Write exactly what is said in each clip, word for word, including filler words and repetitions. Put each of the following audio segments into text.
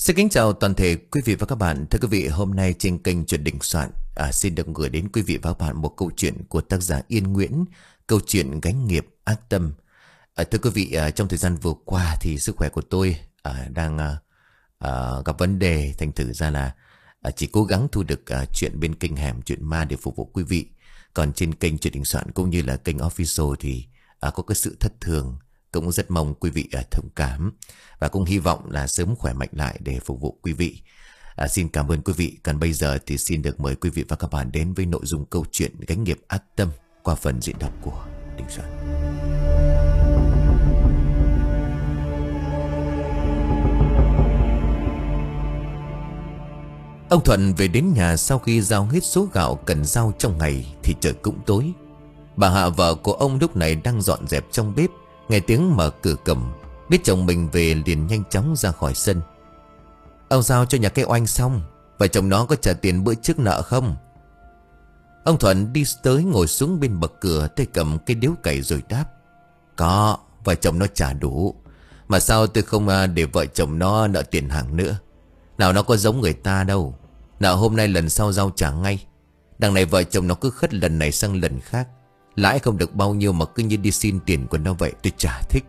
Xin kính chào toàn thể quý vị và các bạn. Thưa quý vị, hôm nay trên kênh Chuyện Đình Soạn à, xin được gửi đến quý vị và các bạn một câu chuyện của tác giả Yên Nguyễn, câu chuyện Gánh Nghiệp Ác Tâm. à, Thưa quý vị, à, trong thời gian vừa qua thì sức khỏe của tôi à, đang à, à, gặp vấn đề. Thành thử ra là à, chỉ cố gắng thu được à, chuyện bên kênh Hẻm Chuyện Ma để phục vụ quý vị. Còn trên kênh Chuyện Đình Soạn cũng như là kênh Official thì à, có cái sự thất thường. Cũng rất mong quý vị à, thông cảm. Và cũng hy vọng là sớm khỏe mạnh lại để phục vụ quý vị. à, Xin cảm ơn quý vị. Còn bây giờ thì xin được mời quý vị và các bạn đến với nội dung câu chuyện Gánh Nghiệp Ác Tâm qua phần diễn đọc của Đình Soạn. Ông Thuận về đến nhà sau khi giao hết số gạo cần giao trong ngày thì trời cũng tối. Bà Hạ vợ của ông lúc này đang dọn dẹp trong bếp, nghe tiếng mở cửa cầm, biết chồng mình về liền nhanh chóng ra khỏi sân. Ông giao cho nhà cái oanh xong, và chồng nó có trả tiền bữa trước nợ không? Ông Thuận đi tới ngồi xuống bên bậc cửa, tay cầm cái điếu cày rồi đáp: Có, vợ chồng nó trả đủ. Mà sao tôi không để vợ chồng nó nợ tiền hàng nữa? Nào nó có giống người ta đâu. Nợ hôm nay lần sau giao trả ngay. Đằng này vợ chồng nó cứ khất lần này sang lần khác, lãi không được bao nhiêu mà cứ như đi xin tiền của nó vậy, tôi chả thích.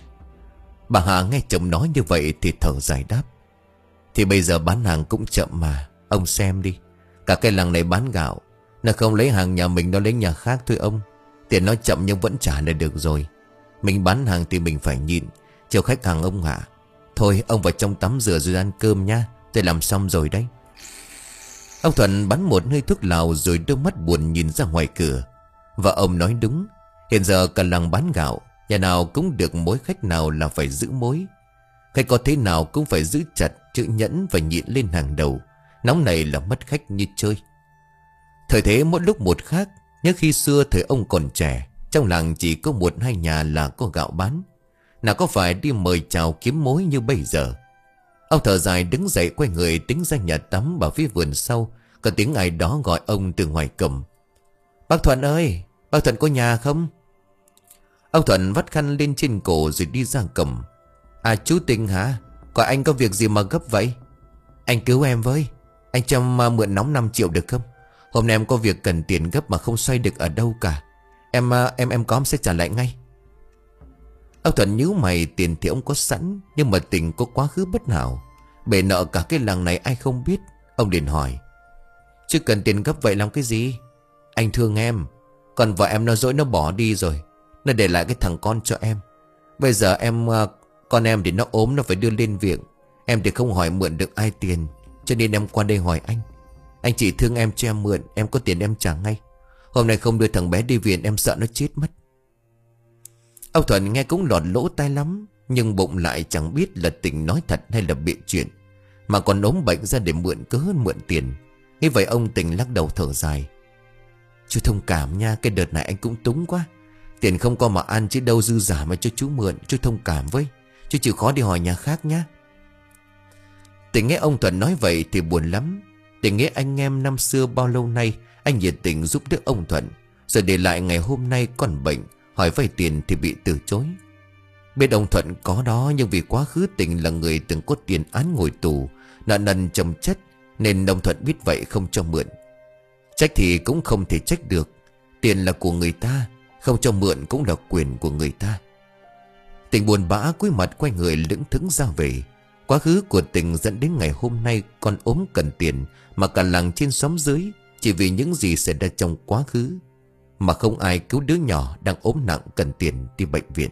Bà Hà nghe chồng nói như vậy thì thở dài đáp: Thì bây giờ bán hàng cũng chậm mà. Ông xem đi, cả cái làng này bán gạo, nó không lấy hàng nhà mình, nó lấy nhà khác thôi ông. Tiền nó chậm nhưng vẫn trả lại được rồi. Mình bán hàng thì mình phải nhịn, chiều khách hàng ông Hạ. Thôi ông vào trong tắm rửa rồi ăn cơm nha, tôi làm xong rồi đấy. Ông Thuận bắn một hơi thuốc lào rồi đôi mắt buồn nhìn ra ngoài cửa. Và ông nói đúng, hiện giờ cả làng bán gạo, nhà nào cũng được mối khách nào là phải giữ mối. Khách có thế nào cũng phải giữ chặt, chữ nhẫn và nhịn lên hàng đầu. Nóng này là mất khách như chơi. Thời thế mỗi lúc một khác. Nhớ khi xưa thời ông còn trẻ, trong làng chỉ có một hai nhà là có gạo bán, nào có phải đi mời chào kiếm mối như bây giờ. Ông thở dài đứng dậy quay người tính ra nhà tắm vào phía vườn sau. Có tiếng ai đó gọi ông từ ngoài cổng: Bác Thuận ơi, bác Thuận có nhà không? Ông Thuận vắt khăn lên trên cổ rồi đi ra cổng. À, chú Tình hả? Gọi anh có việc gì mà gấp vậy? Anh cứu em với. Anh cho mượn nóng năm triệu được không? Hôm nay em có việc cần tiền gấp mà không xoay được ở đâu cả. Em em em có em sẽ trả lại ngay. Ông Thuận nhíu mày, tiền thì ông có sẵn, nhưng mà Tình có quá khứ bất hảo, bể nợ cả cái làng này ai không biết. Ông liền hỏi: Chứ cần tiền gấp vậy làm cái gì? Anh thương em, còn vợ em nó dỗi nó bỏ đi rồi, nó để lại cái thằng con cho em. Bây giờ em con em thì nó ốm, nó phải đưa lên viện. Em thì không hỏi mượn được ai tiền, cho nên em qua đây hỏi anh. Anh chỉ thương em cho em mượn, em có tiền em trả ngay. Hôm nay không đưa thằng bé đi viện em sợ nó chết mất. Ông Thuận nghe cũng lọt lỗ tai lắm, nhưng bụng lại chẳng biết là Tình nói thật hay là bịa chuyện, mà còn ốm bệnh ra để mượn cớ mượn tiền. Như vậy ông Tình lắc đầu thở dài: Chú thông cảm nha, cái đợt này anh cũng túng quá. Tiền không có mà ăn chứ đâu dư giả mà cho chú mượn. Chú thông cảm với, chú chịu khó đi hỏi nhà khác nhá. Tình nghe ông Thuận nói vậy thì buồn lắm. Tình nghe anh em năm xưa bao lâu nay anh nhiệt tình giúp đỡ ông Thuận, rồi để lại ngày hôm nay còn bệnh, hỏi vay tiền thì bị từ chối. Biết ông Thuận có đó, nhưng vì quá khứ Tình là người từng có tiền án ngồi tù, nợ nần chồng chất, nên ông Thuận biết vậy không cho mượn. Trách thì cũng không thể trách được, tiền là của người ta, không cho mượn cũng là quyền của người ta. Tình buồn bã cúi mặt quay người lững thững ra về. Quá khứ của Tình dẫn đến ngày hôm nay con ốm cần tiền, mà cả làng trên xóm dưới chỉ vì những gì xảy ra trong quá khứ, mà không ai cứu đứa nhỏ đang ốm nặng cần tiền đi bệnh viện.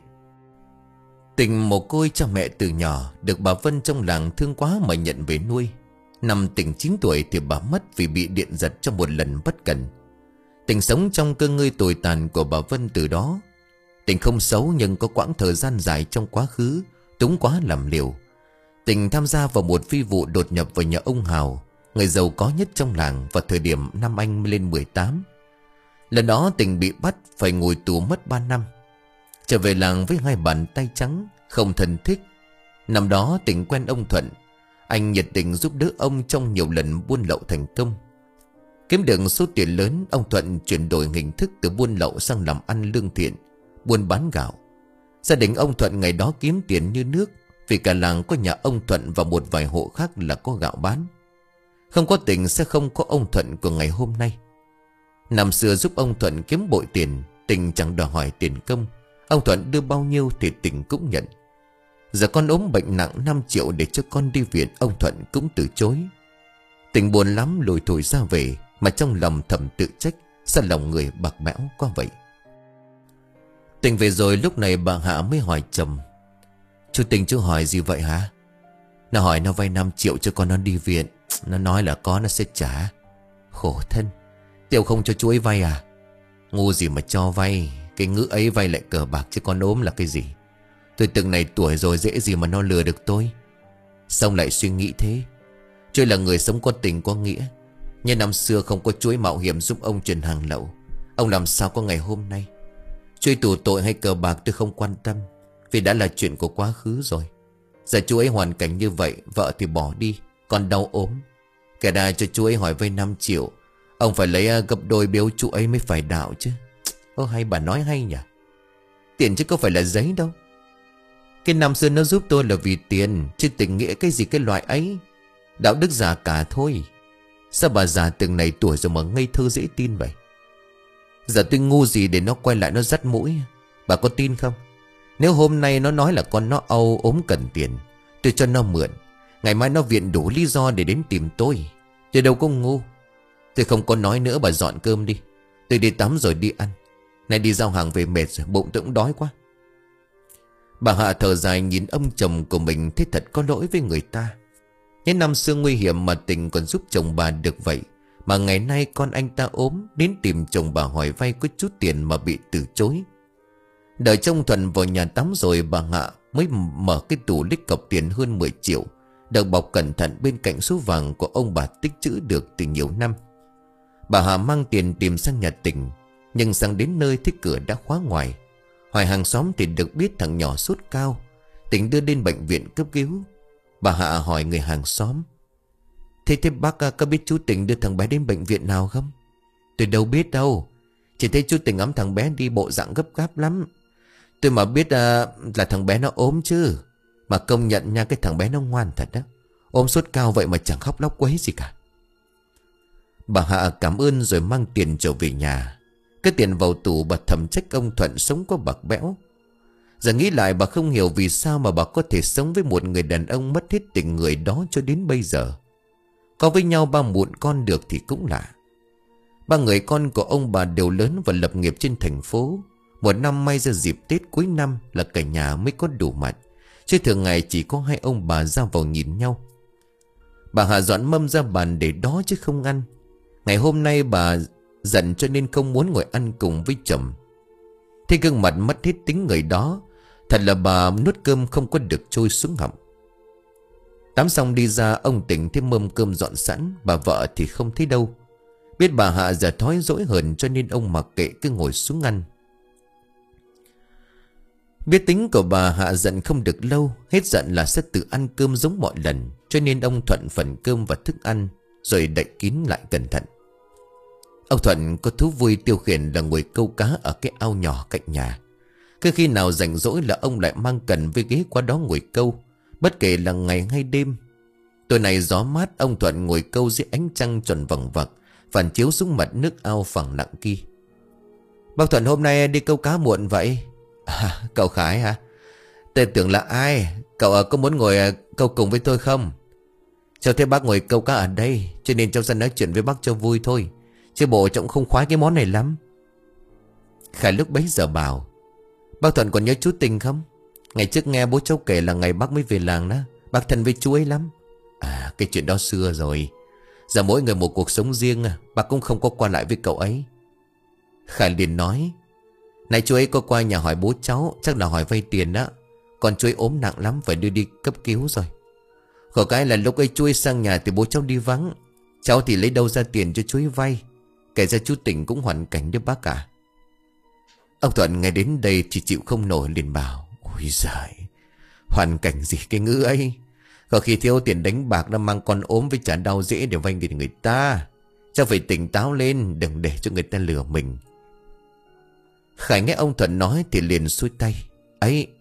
Tình mồ côi cha mẹ từ nhỏ, được bà Vân trong làng thương quá mà nhận về nuôi. Năm Tình chín tuổi thì bà mất vì bị điện giật trong một lần bất cẩn. Tình sống trong cơn ngơi tồi tàn của bà Vân từ đó. Tình không xấu nhưng có quãng thời gian dài trong quá khứ túng quá làm liều. Tình tham gia vào một phi vụ đột nhập vào nhà ông Hào, người giàu có nhất trong làng, vào thời điểm năm anh lên mười tám. Lần đó Tình bị bắt phải ngồi tù mất ba năm. Trở về làng với hai bàn tay trắng, không thân thích. Năm đó Tình quen ông Thuận. Anh nhiệt tình giúp đỡ ông trong nhiều lần buôn lậu thành công. Kiếm được số tiền lớn, ông Thuận chuyển đổi hình thức từ buôn lậu sang làm ăn lương thiện, buôn bán gạo. Gia đình ông Thuận ngày đó kiếm tiền như nước. Vì cả làng có nhà ông Thuận và một vài hộ khác là có gạo bán. Không có Tình sẽ không có ông Thuận của ngày hôm nay. Năm xưa giúp ông Thuận kiếm bội tiền, Tình chẳng đòi hỏi tiền công. Ông Thuận đưa bao nhiêu thì Tình cũng nhận. Giờ con ốm bệnh nặng năm triệu để cho con đi viện, ông Thuận cũng từ chối. Tình buồn lắm lùi thổi ra về, mà trong lòng thầm tự trách, sao lòng người bạc bẽo quá vậy. Tình về rồi, lúc này bà Hạ mới hỏi chồng: Chú Tình chú hỏi gì vậy hả? Nó hỏi nó vay năm triệu cho con nó đi viện. Nó nói là có nó sẽ trả. Khổ thân, Tiểu không cho chú ấy vay à? Ngu gì mà cho vay. Cái ngữ ấy vay lại cờ bạc chứ con ốm là cái gì. Tôi từng này tuổi rồi, dễ gì mà nó lừa được tôi. Xong lại suy nghĩ thế. Chú là người sống có tình có nghĩa. Nhưng năm xưa không có chú ấy mạo hiểm giúp ông chuyển hàng lậu, ông làm sao có ngày hôm nay. Chú ấy tù tội hay cờ bạc tôi không quan tâm, vì đã là chuyện của quá khứ rồi. Giờ chú ấy hoàn cảnh như vậy, vợ thì bỏ đi, con đau ốm. Kẻ đà cho chú ấy hỏi vay năm triệu, ông phải lấy gấp đôi biếu chú ấy mới phải đạo chứ. Ô hay bà nói hay nhỉ. Tiền chứ có phải là giấy đâu. Cái năm xưa nó giúp tôi là vì tiền, chứ tình nghĩa cái gì cái loại ấy. Đạo đức già cả thôi. Sao bà già từng này tuổi rồi mà ngây thơ dễ tin vậy? Giờ tôi ngu gì để nó quay lại nó dắt mũi? Bà có tin không? Nếu hôm nay nó nói là con nó âu ốm cần tiền, tôi cho nó mượn. Ngày mai nó viện đủ lý do để đến tìm tôi. Tôi đâu có ngu. Tôi không có nói nữa, bà dọn cơm đi. Tôi đi tắm rồi đi ăn. Này đi giao hàng về mệt rồi, bụng tôi cũng đói quá. Bà Hạ thở dài nhìn ông chồng của mình, thấy thật có lỗi với người ta. Những năm xưa nguy hiểm mà Tình còn giúp chồng bà được vậy, mà ngày nay con anh ta ốm, đến tìm chồng bà hỏi vay có chút tiền mà bị từ chối. Đợi trông Thuận vào nhà tắm rồi, bà Hạ mới mở cái tủ lích cọc tiền hơn mười triệu, được bọc cẩn thận bên cạnh số vàng của ông bà tích trữ được từ nhiều năm. Bà Hạ mang tiền tìm sang nhà Tình, nhưng sang đến nơi thấy cửa đã khóa ngoài. Hỏi hàng xóm thì được biết thằng nhỏ sốt cao, Tình đưa đến bệnh viện cấp cứu. Bà Hạ hỏi người hàng xóm: Thế thế bác có biết chú Tình đưa thằng bé đến bệnh viện nào không? Tôi đâu biết đâu. Chỉ thấy chú Tình ẵm thằng bé đi bộ dạng gấp gáp lắm. Tôi mà biết à, là thằng bé nó ốm chứ. Mà công nhận nha, cái thằng bé nó ngoan thật đó. Ốm sốt cao vậy mà chẳng khóc lóc quấy gì cả. Bà Hạ cảm ơn rồi mang tiền trở về nhà. Cái tiền vào tủ, bà thầm trách ông Thuận sống có bạc bẽo. Giờ nghĩ lại bà không hiểu vì sao mà bà có thể sống với một người đàn ông mất hết tình người đó cho đến bây giờ. Có với nhau ba muộn con được thì cũng lạ. Ba người con của ông bà đều lớn và lập nghiệp trên thành phố. Một năm may ra dịp Tết cuối năm là cả nhà mới có đủ mặt, chứ thường ngày chỉ có hai ông bà ra vào nhìn nhau. Bà Hạ dọn mâm ra bàn để đó chứ không ăn. Ngày hôm nay bà giận cho nên không muốn ngồi ăn cùng với chồng. Thế gương mặt mất hết tính người đó, thật là bà nuốt cơm không có được trôi xuống họng. Tắm xong đi ra, ông Tình thấy mâm cơm dọn sẵn, bà vợ thì không thấy đâu. Biết bà Hạ giờ thói dỗi hờn cho nên ông mặc kệ cứ ngồi xuống ăn. Biết tính của bà Hạ giận không được lâu, hết giận là sẽ tự ăn cơm giống mọi lần, cho nên ông Thuận phần cơm và thức ăn rồi đậy kín lại cẩn thận. Ông Thuận có thú vui tiêu khiển là ngồi câu cá ở cái ao nhỏ cạnh nhà. Cứ khi nào rảnh rỗi là ông lại mang cần với ghế qua đó ngồi câu, bất kể là ngày hay đêm. Tối nay gió mát, ông Thuận ngồi câu dưới ánh trăng tròn vằng vặc phản chiếu xuống mặt nước ao phẳng lặng kia. Bác Thuận hôm nay đi câu cá muộn vậy? À, cậu Khải hả? Tôi tưởng là ai? Cậu có muốn ngồi câu cùng với tôi không? Cháu thấy bác ngồi câu cá ở đây, cho nên cháu ra nói chuyện với bác cho vui thôi, chứ bộ cháu cũng không khoái cái món này lắm. Khải lúc bấy giờ bảo: Bác Thuận còn nhớ chú Tình không? Ngày trước nghe bố cháu kể là ngày bác mới về làng đó, bác thân với chú ấy lắm. À, cái chuyện đó xưa rồi. Giờ mỗi người một cuộc sống riêng, bác cũng không có qua lại với cậu ấy. Khải liền nói: Này chú ấy có qua nhà hỏi bố cháu, chắc là hỏi vay tiền đó. Còn chú ấy ốm nặng lắm, phải đưa đi cấp cứu rồi. Khổ cái là lúc ấy chú ấy sang nhà thì bố cháu đi vắng, cháu thì lấy đâu ra tiền cho chú ấy vay. Kể ra chú Tình cũng hoàn cảnh như bác cả. Ông Thuận nghe đến đây thì chịu không nổi, liền bảo: Ôi giời, hoàn cảnh gì cái ngữ ấy. Có khi thiếu tiền đánh bạc đã mang con ốm với trả đau dễ để vay tiền người ta. Cháu phải tỉnh táo lên, đừng để cho người ta lừa mình. Khải nghe ông Thuận nói thì liền xuôi tay: Ấy,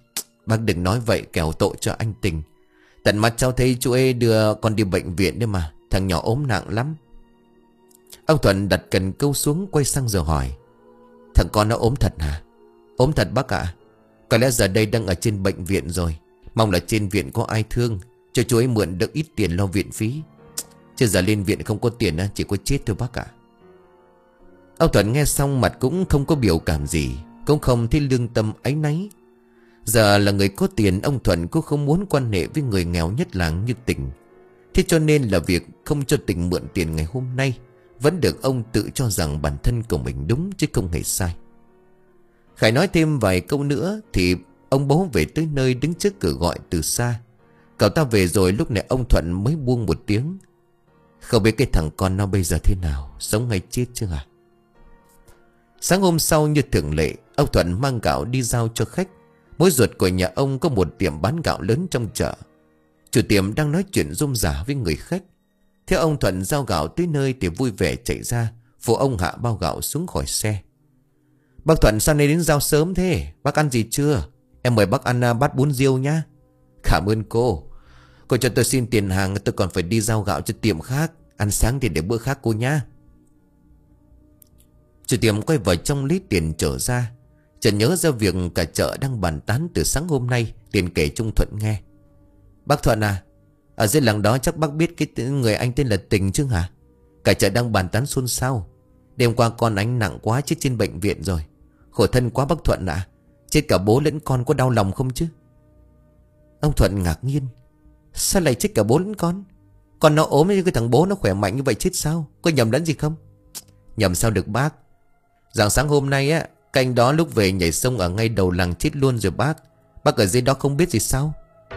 Bác đừng nói vậy kẻo tội cho anh Tình. Tận mắt cháu thấy chú ấy đưa con đi bệnh viện đấy mà. Thằng nhỏ ốm nặng lắm. Ông Thuận đặt cần câu xuống, quay sang giờ hỏi: Thằng con nó ốm thật hả? Ốm thật bác ạ. Có lẽ giờ đây đang ở trên bệnh viện rồi. Mong là trên viện có ai thương, cho chú ấy mượn được ít tiền lo viện phí. Chứ giờ lên viện không có tiền, chỉ có chết thôi bác ạ. Ông Thuận nghe xong mặt cũng không có biểu cảm gì, cũng không thấy lương tâm áy náy. Giờ là người có tiền, ông Thuận cũng không muốn quan hệ với người nghèo nhất làng như Tình. Thế cho nên là việc không cho Tình mượn tiền ngày hôm nay vẫn được ông tự cho rằng bản thân của mình đúng chứ không hề sai. Khải nói thêm vài câu nữa thì ông bố về tới nơi, đứng trước cửa gọi từ xa: Cậu ta về rồi. Lúc này ông Thuận mới buông một tiếng: Không biết cái thằng con nó bây giờ thế nào, sống hay chết chứ à? Sáng hôm sau như thường lệ, ông Thuận mang gạo đi giao cho khách. Mối ruột của nhà ông có một tiệm bán gạo lớn trong chợ. Chủ tiệm đang nói chuyện rôm rả với người khách. Thế ông Thuận giao gạo tới nơi thì vui vẻ chạy ra, phụ ông hạ bao gạo xuống khỏi xe. Bác Thuận sao nay đến giao sớm thế? Bác ăn gì chưa? Em mời bác ăn bát bún riêu nhá. Cảm ơn cô. Cô cho tôi xin tiền hàng, tôi còn phải đi giao gạo cho tiệm khác. Ăn sáng thì để bữa khác cô nhá. Chủ tiệm quay vào trong lấy tiền trở ra. Chợt nhớ ra việc cả chợ đang bàn tán từ sáng hôm nay, liền kể cho Thuận nghe: Bác Thuận à, ở dưới làng đó chắc bác biết cái người anh tên là Tình chứ hả? Cả chợ đang bàn tán xôn xao. Đêm qua con anh nặng quá, chết trên bệnh viện rồi. Khổ thân quá bác Thuận ạ. Chết cả bố lẫn con, có đau lòng không chứ? Ông Thuận ngạc nhiên: Sao lại chết cả bố lẫn con? Con nó ốm như cái thằng bố nó khỏe mạnh như vậy chết sao? Có nhầm lẫn gì không? Nhầm sao được bác. Rạng sáng hôm nay á, canh đó lúc về nhảy sông ở ngay đầu làng chết luôn rồi bác. Bác ở dưới đó không biết gì sao?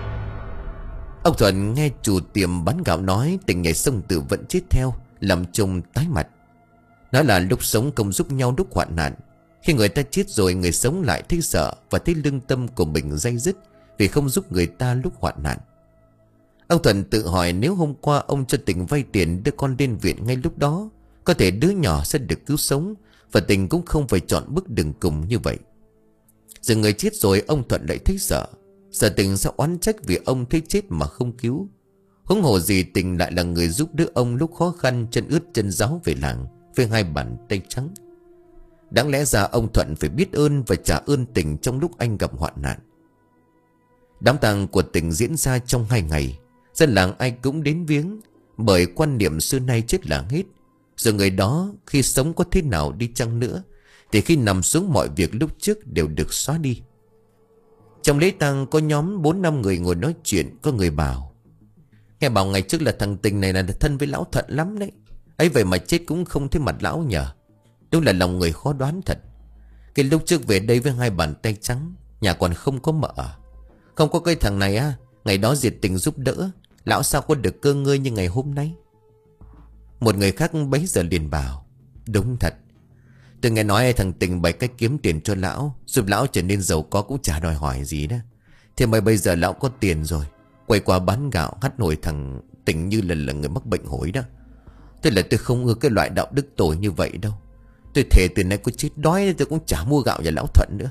Ông Thuận nghe chủ tiệm bán gạo nói Tình nhảy sông tự vẫn chết theo, làm chồng tái mặt. Nói là lúc sống không giúp nhau lúc hoạn nạn. Khi người ta chết rồi, người sống lại thấy sợ và thấy lương tâm của mình day dứt vì không giúp người ta lúc hoạn nạn. Ông Thuận tự hỏi nếu hôm qua ông cho Tình vay tiền đưa con lên viện ngay lúc đó, có thể đứa nhỏ sẽ được cứu sống, và Tình cũng không phải chọn bước đường cùng như vậy. Giờ người chết rồi, ông Thuận lại thấy sợ. Sợ Tình sẽ oán trách vì ông thấy chết mà không cứu. Huống hồ gì Tình lại là người giúp đỡ ông lúc khó khăn, chân ướt chân ráo về làng với hai bàn tay trắng. Đáng lẽ ra ông Thuận phải biết ơn và trả ơn Tình trong lúc anh gặp hoạn nạn. Đám tang của Tình diễn ra trong hai ngày. Dân làng ai cũng đến viếng, bởi quan niệm xưa nay chết là hết. Rồi người đó khi sống có thế nào đi chăng nữa thì khi nằm xuống mọi việc lúc trước đều được xóa đi. Trong lễ tang có nhóm bốn năm người ngồi nói chuyện. Có người bảo: Nghe bảo ngày trước là thằng Tình này là thân với lão Thuận lắm đấy. Ấy vậy mà chết cũng không thấy mặt lão nhờ. Đúng là lòng người khó đoán thật. Cái lúc trước về đây với hai bàn tay trắng, nhà còn không có mợ. Không có cái thằng này á, ngày đó diệt Tình giúp đỡ, lão sao có được cơ ngơi như ngày hôm nay. Một người khác bấy giờ liền bảo: Đúng thật. Tôi nghe nói thằng Tình bày cách kiếm tiền cho lão, giúp lão trở nên giàu có cũng chả đòi hỏi gì đó. Thế mà bây giờ lão có tiền rồi, quay qua bán gạo hắt nổi thằng Tình như là, là người mắc bệnh hối đó. Thế là tôi không ưa cái loại đạo đức tồi như vậy đâu. Tôi thề từ nay có chết đói tôi cũng chả mua gạo nhà lão Thuận nữa.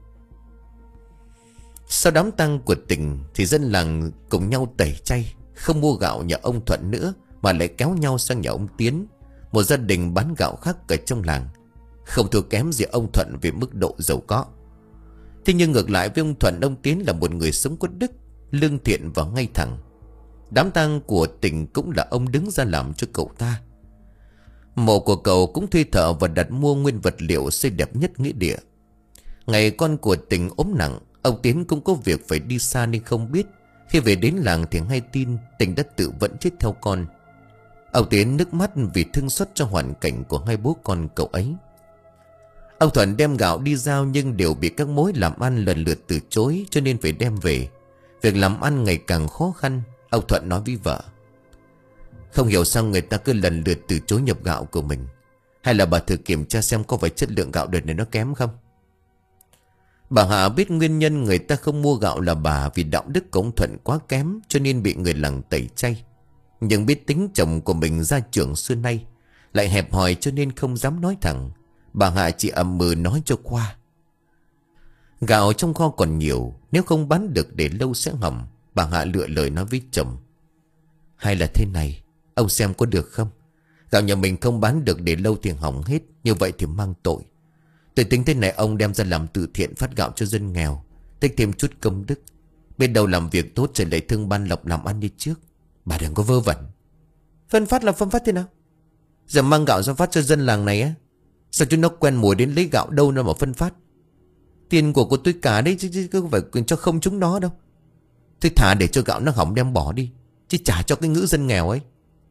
Sau đám tang của Tình thì dân làng cùng nhau tẩy chay, không mua gạo nhà ông Thuận nữa, mà lại kéo nhau sang nhà ông Tiến, một gia đình bán gạo khác ở trong làng, không thua kém gì ông Thuận về mức độ giàu có. Thế nhưng ngược lại với ông Thuận, ông Tiến là một người sống có đức, lương thiện và ngay thẳng. Đám tang của Tình cũng là ông đứng ra làm cho cậu ta. Mộ của cậu cũng thuê thợ và đặt mua nguyên vật liệu xây đẹp nhất nghĩa địa. Ngày con của Tình ốm nặng, ông Tiến cũng có việc phải đi xa nên không biết. Khi về đến làng thì hay tin Tình đã tự vẫn chết theo con. Ông Tiến nước mắt vì thương xót cho hoàn cảnh của hai bố con cậu ấy. Ông Thuận đem gạo đi giao nhưng đều bị các mối làm ăn lần lượt từ chối, cho nên phải đem về. Việc làm ăn ngày càng khó khăn. Ông Thuận nói với vợ: Không hiểu sao người ta cứ lần lượt từ chối nhập gạo của mình. Hay là bà thử kiểm tra xem có phải chất lượng gạo đợt này nó kém không? Bà Hạ biết nguyên nhân người ta không mua gạo là bà vì đạo đức của ông Thuận quá kém, cho nên bị người làng tẩy chay. Nhưng biết tính chồng của mình gia trưởng xưa nay, lại hẹp hòi cho nên không dám nói thẳng. Bà Hạ chỉ ậm ừ nói cho qua. Gạo trong kho còn nhiều, nếu không bán được để lâu sẽ hỏng. Bà Hạ lựa lời nói với chồng: hay là thế này, ông xem có được không? Gạo nhà mình không bán được để lâu thì hỏng hết, như vậy thì mang tội. Tôi tính thế này, ông đem ra làm từ thiện phát gạo cho dân nghèo, tích thêm chút công đức. Biết đâu làm việc tốt rồi lấy thương ban lộc làm ăn đi trước. Bà đừng có vơ vẩn. Phân phát là phân phát thế nào? Giờ mang gạo ra phát cho dân làng này á, sao chúng nó quen mùi đến lấy gạo đâu nữa mà phân phát? Tiền của của tôi cả đấy, chứ, chứ không phải cho không chúng nó đâu. Tôi thả để cho gạo nó hỏng đem bỏ đi, chứ trả cho cái ngữ dân nghèo ấy.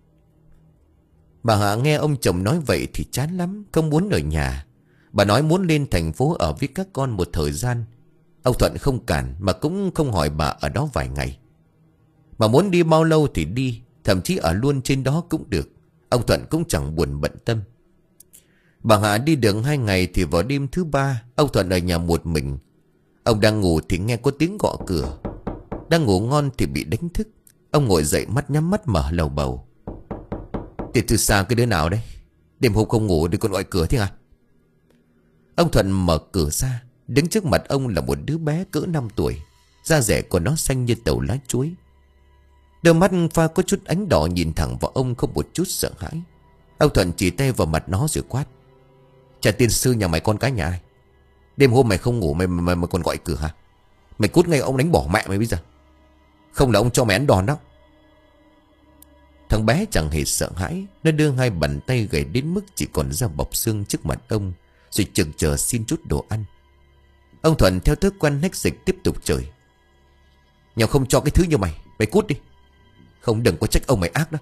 Bà Hạ nghe ông chồng nói vậy thì chán lắm, không muốn ở nhà. Bà nói muốn lên thành phố ở với các con một thời gian. Ông Thuận không cản, mà cũng không hỏi bà ở đó vài ngày. Bà muốn đi bao lâu thì đi, thậm chí ở luôn trên đó cũng được. Ông Thuận cũng chẳng buồn bận tâm. Bà Hạ đi được hai ngày thì vào đêm thứ ba, ông Thuận ở nhà một mình. Ông đang ngủ thì nghe có tiếng gõ cửa. Đang ngủ ngon thì bị đánh thức. Ông ngồi dậy, mắt nhắm mắt mở lầu bầu: "Thì từ xa cái đứa nào đấy? Đêm hôm không ngủ thì còn gọi cửa thế à?" Ông Thuận mở cửa ra. Đứng trước mặt ông là một đứa bé cỡ năm tuổi. Da rẻ của nó xanh như tàu lá chuối. Đôi mắt pha có chút ánh đỏ nhìn thẳng vào ông, không một chút sợ hãi. Ông Thuận chỉ tay vào mặt nó rồi quát: "Cha tiên sư nhà mày con cái nhà ai? Đêm hôm mày không ngủ mày, mày, mày còn gọi cửa hả? Mày cút ngay, ông đánh bỏ mẹ mày bây giờ. Không là ông cho mày ăn đòn đó." Thằng bé chẳng hề sợ hãi. Nó đưa hai bàn tay gầy đến mức chỉ còn da bọc xương trước mặt ông, rồi chực chờ xin chút đồ ăn. Ông Thuận theo thói quen hách dịch tiếp tục chửi: "Nhau không cho cái thứ như mày, mày cút đi. Không đừng có trách ông mày ác đó."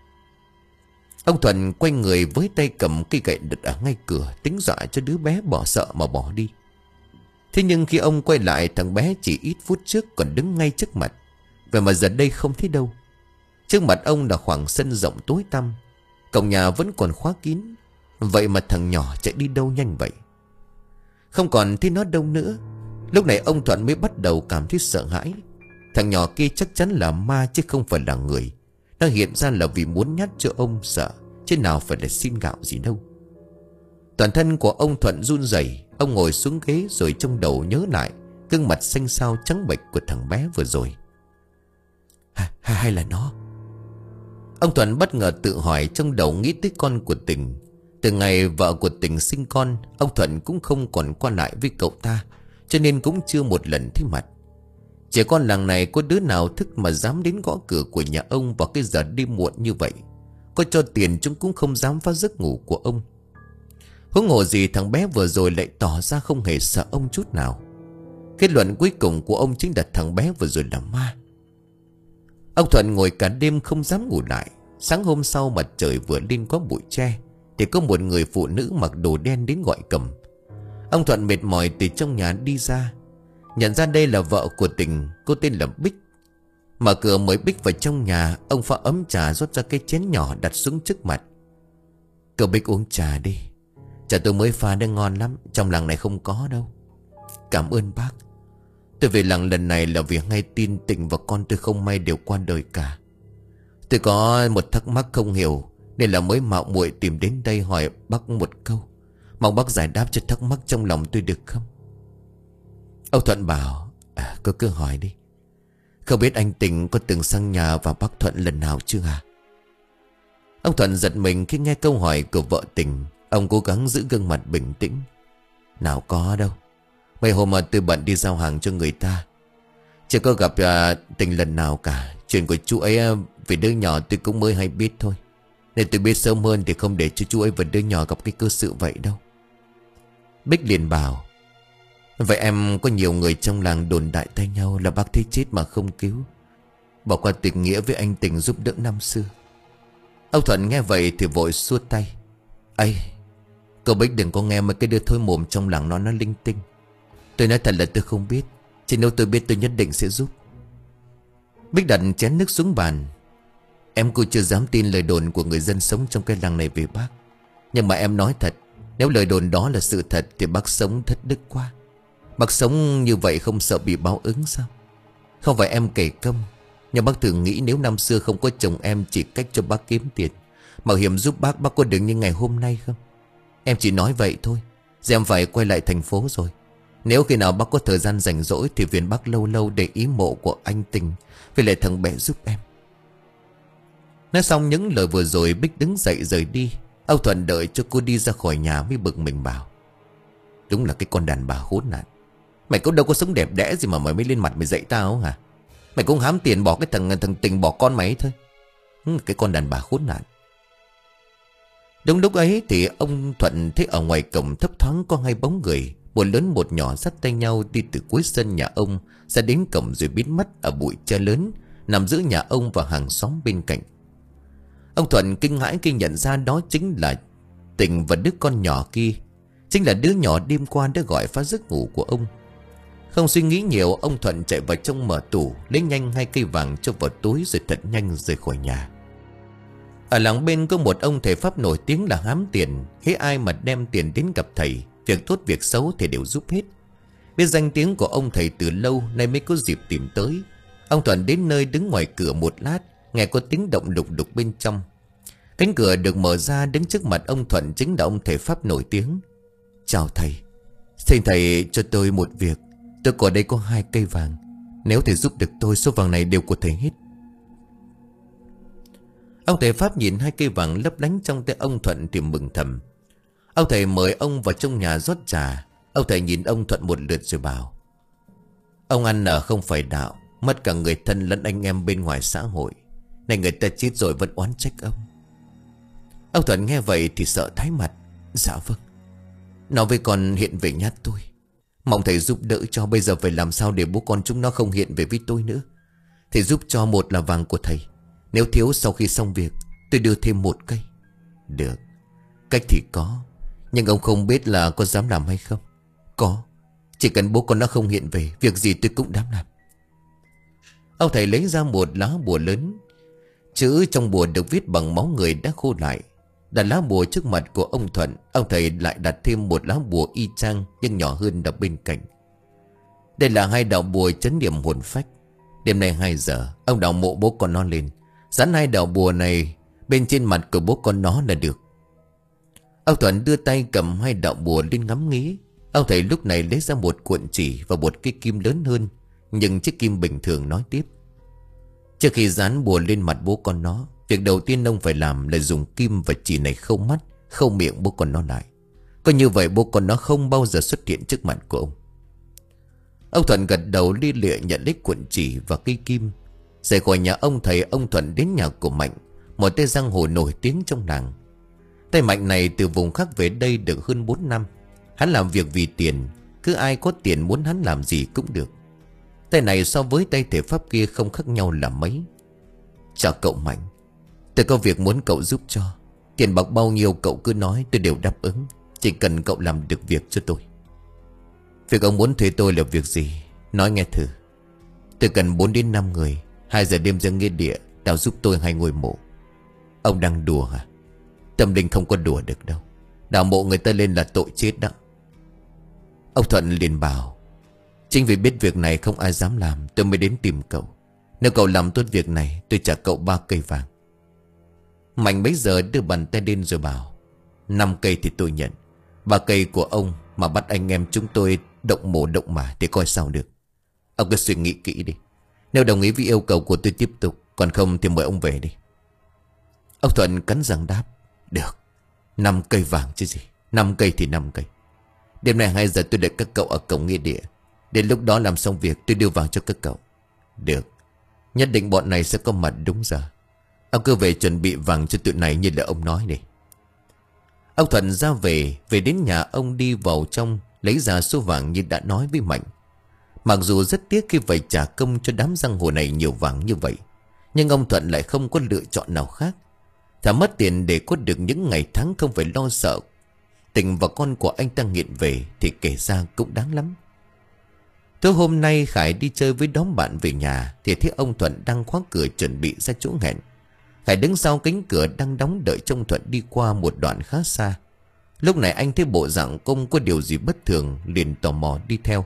Ông Thuận quay người với tay cầm cây gậy đứt ở ngay cửa, tính dọa cho đứa bé bỏ sợ mà bỏ đi. Thế nhưng khi ông quay lại, thằng bé chỉ ít phút trước còn đứng ngay trước mặt, vậy mà giờ đây không thấy đâu. Trước mặt ông là khoảng sân rộng tối tăm. Cổng nhà vẫn còn khóa kín. Vậy mà thằng nhỏ chạy đi đâu nhanh vậy? Không còn thấy nó đâu nữa. Lúc này ông Thuận mới bắt đầu cảm thấy sợ hãi. Thằng nhỏ kia chắc chắn là ma chứ không phải là người. Nó hiện ra là vì muốn nhát cho ông sợ, chứ nào phải là xin gạo gì đâu. Toàn thân của ông Thuận run rẩy. Ông ngồi xuống ghế rồi trong đầu nhớ lại gương mặt xanh xao trắng bệch của thằng bé vừa rồi. Hay, hay là nó? Ông Thuận bất ngờ tự hỏi, trong đầu nghĩ tới con của Tình. Từ ngày vợ của Tình sinh con, ông Thuận cũng không còn qua lại với cậu ta, cho nên cũng chưa một lần thấy mặt. Trẻ con làng này có đứa nào thức mà dám đến gõ cửa của nhà ông vào cái giờ đêm muộn như vậy. Có cho tiền chúng cũng không dám phá giấc ngủ của ông. Huống hồ gì thằng bé vừa rồi lại tỏ ra không hề sợ ông chút nào. Kết luận cuối cùng của ông chính là thằng bé vừa rồi là ma. Ông Thuận ngồi cả đêm không dám ngủ lại. Sáng hôm sau mặt trời vừa lên có bụi tre thì có một người phụ nữ mặc đồ đen đến gọi cầm. Ông Thuận mệt mỏi từ trong nhà đi ra, nhận ra đây là vợ của Tình. Cô tên là Bích. Mở cửa mời Bích vào trong nhà. Ông pha ấm trà rót ra cái chén nhỏ đặt xuống trước mặt. "Cậu Bích uống trà đi. Trà tôi mới pha đã ngon lắm, trong làng này không có đâu." "Cảm ơn bác. Tôi về làng lần này là vì ngay tin Tình và con tôi không may đều qua đời cả. Tôi có một thắc mắc không hiểu, nên là mới mạo muội tìm đến đây hỏi bác một câu. Mong bác giải đáp cho thắc mắc trong lòng tôi được không?" Ông Thuận bảo: à, "Cứ cứ hỏi đi. Không biết anh Tình có từng sang nhà và bác Thuận lần nào chưa à?" Ông Thuận giật mình khi nghe câu hỏi của vợ Tình. Ông cố gắng giữ gương mặt bình tĩnh: "Nào có đâu. Mấy hôm mà tôi bận đi giao hàng cho người ta, chưa có gặp uh, Tình lần nào cả. Chuyện của chú ấy uh, vì đứa nhỏ tôi cũng mới hay biết thôi, nên tôi biết sớm hơn thì không để cho chú ấy và đứa nhỏ gặp cái cơ sự vậy đâu." Bích liền bảo: "Vậy em có nhiều người trong làng đồn đại tay nhau là bác thấy chết mà không cứu, bỏ qua tình nghĩa với anh Tình giúp đỡ năm xưa." Ông Thuận nghe vậy thì vội xua tay: "Ây, cậu Bích đừng có nghe mấy cái đứa thối mồm trong làng nó nó linh tinh. Tôi nói thật là tôi không biết, chứ nếu tôi biết tôi nhất định sẽ giúp." Bích đặt chén nước xuống bàn: "Em cũng chưa dám tin lời đồn của người dân sống trong cái làng này về bác. Nhưng mà em nói thật, nếu lời đồn đó là sự thật thì bác sống thất đức quá. Bác sống như vậy không sợ bị báo ứng sao? Không phải em kể công, nhưng bác thử nghĩ nếu năm xưa không có chồng em chỉ cách cho bác kiếm tiền, mạo hiểm giúp bác, bác có đứng như ngày hôm nay không? Em chỉ nói vậy thôi. Giờ em phải quay lại thành phố rồi. Nếu khi nào bác có thời gian rảnh rỗi thì phiền bác lâu lâu để ý mộ của anh Tình với lại thằng bé giúp em. Nói xong những lời vừa rồi, Bích đứng dậy rời đi. Ông Thuận đợi cho cô đi ra khỏi nhà mới bực mình bảo: đúng là cái con đàn bà khốn nạn. Mày cũng đâu có sống đẹp đẽ gì mà mày mới lên mặt mày dạy tao hả? Mày cũng hám tiền bỏ cái thằng thằng Tình bỏ con mày thôi. Cái con đàn bà khốn nạn. Đúng lúc ấy thì ông Thuận thấy ở ngoài cổng thấp thoáng có hai bóng người, một lớn một nhỏ dắt tay nhau đi từ cuối sân nhà ông ra đến cổng rồi biến mất ở bụi tre lớn nằm giữa nhà ông và hàng xóm bên cạnh. Ông Thuận kinh hãi khi nhận ra đó chính là Tình và đứa con nhỏ kia, chính là đứa nhỏ đêm qua đã gọi phá giấc ngủ của ông. Không suy nghĩ nhiều, ông Thuận chạy vào trong mở tủ, lấy nhanh hai cây vàng cho vào túi rồi thật nhanh rời khỏi nhà. Ở làng bên có một ông thầy Pháp nổi tiếng là hám tiền. Hễ ai mà đem tiền đến gặp thầy, việc tốt việc xấu thì đều giúp hết. Biết danh tiếng của ông thầy từ lâu nay mới có dịp tìm tới. Ông Thuận đến nơi đứng ngoài cửa một lát, nghe có tiếng động lục đục bên trong. Cánh cửa được mở ra, đứng trước mặt ông Thuận chính là ông thầy Pháp nổi tiếng. Chào thầy, xin thầy cho tôi một việc. Tôi có đây có hai cây vàng, nếu thầy giúp được tôi, số vàng này đều của thầy hết. Ông thầy Pháp nhìn hai cây vàng lấp lánh trong tay ông Thuận thì mừng thầm. Ông thầy mời ông vào trong nhà rót trà. Ông thầy nhìn ông Thuận một lượt rồi bảo: ông ăn ở không phải đạo, mất cả người thân lẫn anh em bên ngoài xã hội, này người ta chết rồi vẫn oán trách ông. Ông Thuận nghe vậy thì sợ tái mặt. Dạ vâng, nó với con hiện về nhát tôi, mong thầy giúp đỡ cho. Bây giờ phải làm sao để bố con chúng nó không hiện về với tôi nữa. Thầy giúp cho, một là vàng của thầy, nếu thiếu sau khi xong việc tôi đưa thêm một cây. Được, cách thì có, nhưng ông không biết là có dám làm hay không. Có, chỉ cần bố con nó không hiện về, việc gì tôi cũng dám làm. Ông thầy lấy ra một lá bùa lớn. Chữ trong bùa được viết bằng máu người đã khô lại. Đặt lá bùa trước mặt của ông Thuận, ông thầy lại đặt thêm một lá bùa y chang nhưng nhỏ hơn đặt bên cạnh. Đây là hai đạo bùa trấn niệm hồn phách. Đêm nay hai giờ, ông đào mộ bố con nó lên, dán hai đạo bùa này bên trên mặt của bố con nó là được. Ông Thuận đưa tay cầm hai đạo bùa lên ngắm nghía. Ông thầy lúc này lấy ra một cuộn chỉ và một cái kim lớn hơn, nhưng chiếc kim bình thường, nói tiếp: trước khi dán bùa lên mặt bố con nó, việc đầu tiên ông phải làm là dùng kim và chỉ này khâu mắt, khâu miệng bố con nó lại. Có như vậy bố con nó không bao giờ xuất hiện trước mặt của ông. Ông Thuận gật đầu li lịa nhận lấy cuộn chỉ và cây kim. Rời khỏi nhà ông thầy, ông Thuận đến nhà của Mạnh, một tay giang hồ nổi tiếng trong làng. Tay Mạnh này từ vùng khác về đây được hơn bốn năm. Hắn làm việc vì tiền, cứ ai có tiền muốn hắn làm gì cũng được. Tay này so với tay thể Pháp kia không khác nhau là mấy. Chào cậu Mạnh, tôi có việc muốn cậu giúp cho. Tiền bạc bao nhiêu cậu cứ nói, tôi đều đáp ứng, chỉ cần cậu làm được việc cho tôi. Việc ông muốn thuê tôi là việc gì? Nói nghe thử. Tôi cần bốn đến năm người, hai giờ đêm ra nghĩa địa đào giúp tôi hai ngôi mộ. Ông đang đùa hả? Tâm linh không có đùa được đâu. Đào mộ người ta lên là tội chết đó. Ông Thuận liền bảo: chính vì biết việc này không ai dám làm, tôi mới đến tìm cậu. Nếu cậu làm tốt việc này, tôi trả cậu ba cây vàng. Mạnh bấy giờ đưa bàn tay lên rồi bảo: năm cây thì tôi nhận. Ba cây của ông mà bắt anh em chúng tôi động mổ động mả thì coi sao được. Ông cứ suy nghĩ kỹ đi. Nếu đồng ý với yêu cầu của tôi tiếp tục, còn không thì mời ông về đi. Ông Thuận cắn răng đáp: được, năm cây vàng chứ gì. Năm cây thì năm cây. Đêm nay hai giờ tôi đợi các cậu ở cổng nghĩa địa. Đến lúc đó làm xong việc tôi đưa vàng cho các cậu. Được, nhất định bọn này sẽ có mặt đúng giờ. Ông cứ về chuẩn bị vàng cho tụi này như là ông nói đi. Ông Thuận ra về. Về đến nhà ông đi vào trong, lấy ra số vàng như đã nói với Mạnh. Mặc dù rất tiếc khi phải trả công cho đám giang hồ này nhiều vàng như vậy, nhưng ông Thuận lại không có lựa chọn nào khác. Thà mất tiền để có được những ngày tháng không phải lo sợ Tình và con của anh ta nghiện về thì kể ra cũng đáng lắm. Tối hôm nay Khải đi chơi với đám bạn về nhà thì thấy ông Thuận đang khóa cửa chuẩn bị ra chỗ hẹn. Khải đứng sau cánh cửa đang đóng đợi trông Thuận đi qua một đoạn khá xa. Lúc này anh thấy bộ dạng công có điều gì bất thường, liền tò mò đi theo.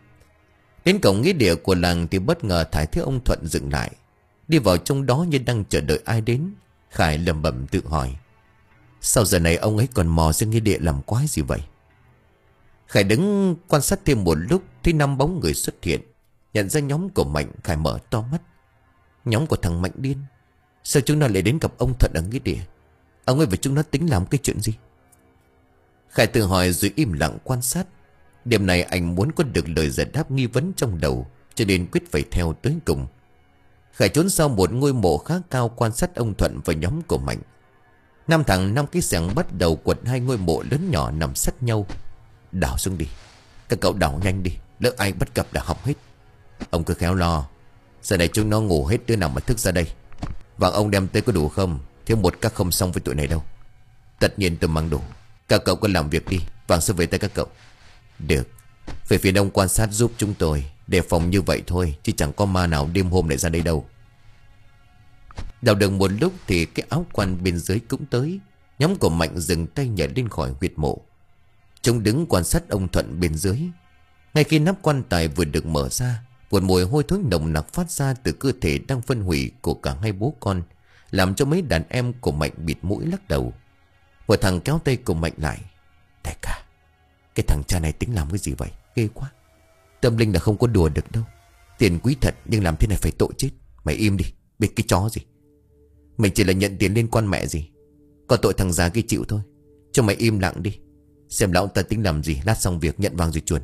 Đến cổng nghĩa địa của làng thì bất ngờ Khải thấy ông Thuận dừng lại. Đi vào trong đó như đang chờ đợi ai đến. Khải lẩm bẩm tự hỏi: sao giờ này ông ấy còn mò ra nghĩa địa làm quái gì vậy? Khải đứng quan sát thêm một lúc thì năm bóng người xuất hiện. Nhận ra nhóm của Mạnh, Khải mở to mắt. Nhóm của thằng Mạnh điên. Sao chúng nó lại đến gặp ông Thuận ở nghĩa địa? Ông ấy và chúng nó tính làm cái chuyện gì? Khải tự hỏi rồi im lặng quan sát. Đêm này anh muốn có được lời giải đáp nghi vấn trong đầu, cho nên quyết phải theo tới cùng. Khải trốn sau một ngôi mộ khá cao quan sát ông Thuận và nhóm của Mạnh. Năm thằng năm cái xẻng bắt đầu quật hai ngôi mộ lớn nhỏ nằm sát nhau. Đào xuống đi, các cậu đào nhanh đi, lỡ ai bắt gặp đã hỏng hết. Ông cứ khéo lo. Giờ này chúng nó ngủ hết, đứa nào mà thức ra đây. Vàng ông đem tới có đủ không? Thiếu một các không xong với tụi này đâu. Tất nhiên tôi mang đủ. Các cậu cứ làm việc đi, vàng sẽ về tay các cậu. Được. Về phía đông quan sát giúp chúng tôi. Đề phòng như vậy thôi, chứ chẳng có ma nào đêm hôm lại ra đây đâu. Đào được một lúc thì cái áo quan bên dưới cũng tới. Nhóm của Mạnh dừng tay nhảy lên khỏi huyệt mộ. Chúng đứng quan sát ông Thuận bên dưới. Ngay khi nắp quan tài vừa được mở ra, một mùi hôi thối nồng nặc phát ra từ cơ thể đang phân hủy của cả hai bố con, làm cho mấy đàn em của Mạnh bịt mũi lắc đầu. Một thằng kéo tay của Mạnh lại. Đại ca, cái thằng cha này tính làm cái gì vậy? Ghê quá. Tâm linh là không có đùa được đâu. Tiền quý thật nhưng làm thế này phải tội chết. Mày im đi, biết cái chó gì. Mình chỉ là nhận tiền liên quan mẹ gì. Có tội thằng già kia chịu thôi. Cho mày im lặng đi. Xem lão ta tính làm gì. Lát xong việc nhận vàng rồi chuồn.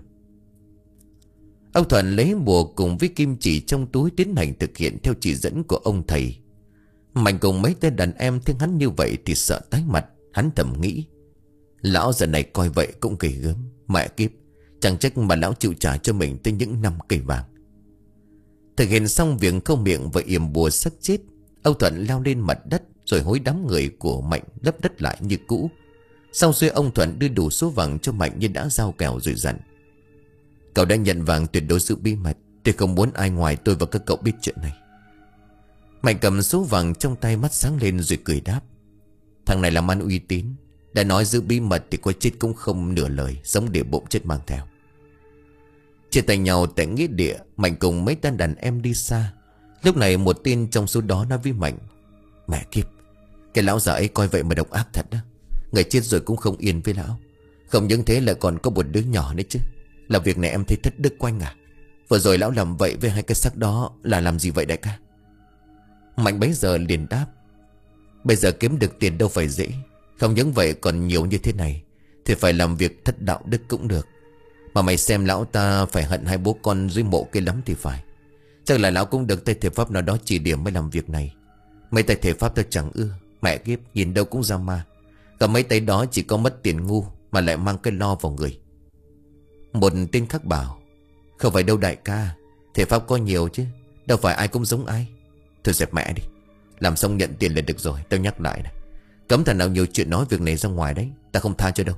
Ông Thuận lấy bùa cùng với kim chỉ trong túi tiến hành thực hiện theo chỉ dẫn của ông thầy. Mạnh cùng mấy tên đàn em thấy hắn như vậy thì sợ tái mặt. Hắn thầm nghĩ, lão giờ này coi vậy cũng kỳ gớm. Mẹ kiếp, chẳng trách mà lão chịu trả cho mình tới những năm cây vàng. Thực hiện xong việc câu miệng và yểm bùa sắc chết, ông Thuận leo lên mặt đất rồi hối đám người của Mạnh lấp đất lại như cũ. Xong xuôi ông Thuận đưa đủ số vàng cho Mạnh như đã giao kèo rồi dặn: cậu đã nhận vàng tuyệt đối giữ bí mật. Tôi không muốn ai ngoài tôi và các cậu biết chuyện này. Mạnh cầm số vàng trong tay, mắt sáng lên rồi cười đáp: thằng này làm ăn uy tín. Đã nói giữ bí mật thì có chết cũng không nửa lời, sống để bụng chết mang theo. Chia tay nhau tại nghĩa địa, Mạnh cùng mấy tên đàn em đi xa. Lúc này một tên trong số đó nói với Mạnh: mẹ kiếp, cái lão già ấy coi vậy mà độc ác thật đó. Người chết rồi cũng không yên với lão. Không những thế lại còn có một đứa nhỏ nữa chứ. Là việc này em thấy thất đức quanh à? Vừa rồi lão làm vậy với hai cái xác đó là làm gì vậy đại ca? Mạnh bấy giờ liền đáp: bây giờ kiếm được tiền đâu phải dễ. Không những vậy còn nhiều như thế này thì phải làm việc thất đạo đức cũng được. Mà mày xem lão ta phải hận hai bố con dưới mộ kia lắm thì phải. Chắc là lão cũng được tay thể pháp nào đó chỉ điểm mới làm việc này. Mấy tay thể pháp tôi chẳng ưa. Mẹ kiếp, nhìn đâu cũng ra ma. Cả mấy tay đó chỉ có mất tiền ngu mà lại mang cái lo vào người. Một tên khác bảo: không phải đâu đại ca, thể pháp có nhiều chứ, đâu phải ai cũng giống ai. Thôi dẹp mẹ đi, làm xong nhận tiền là được rồi. Tao nhắc lại này, cấm thằng nào nhiều chuyện nói việc này ra ngoài đấy, ta không tha cho đâu.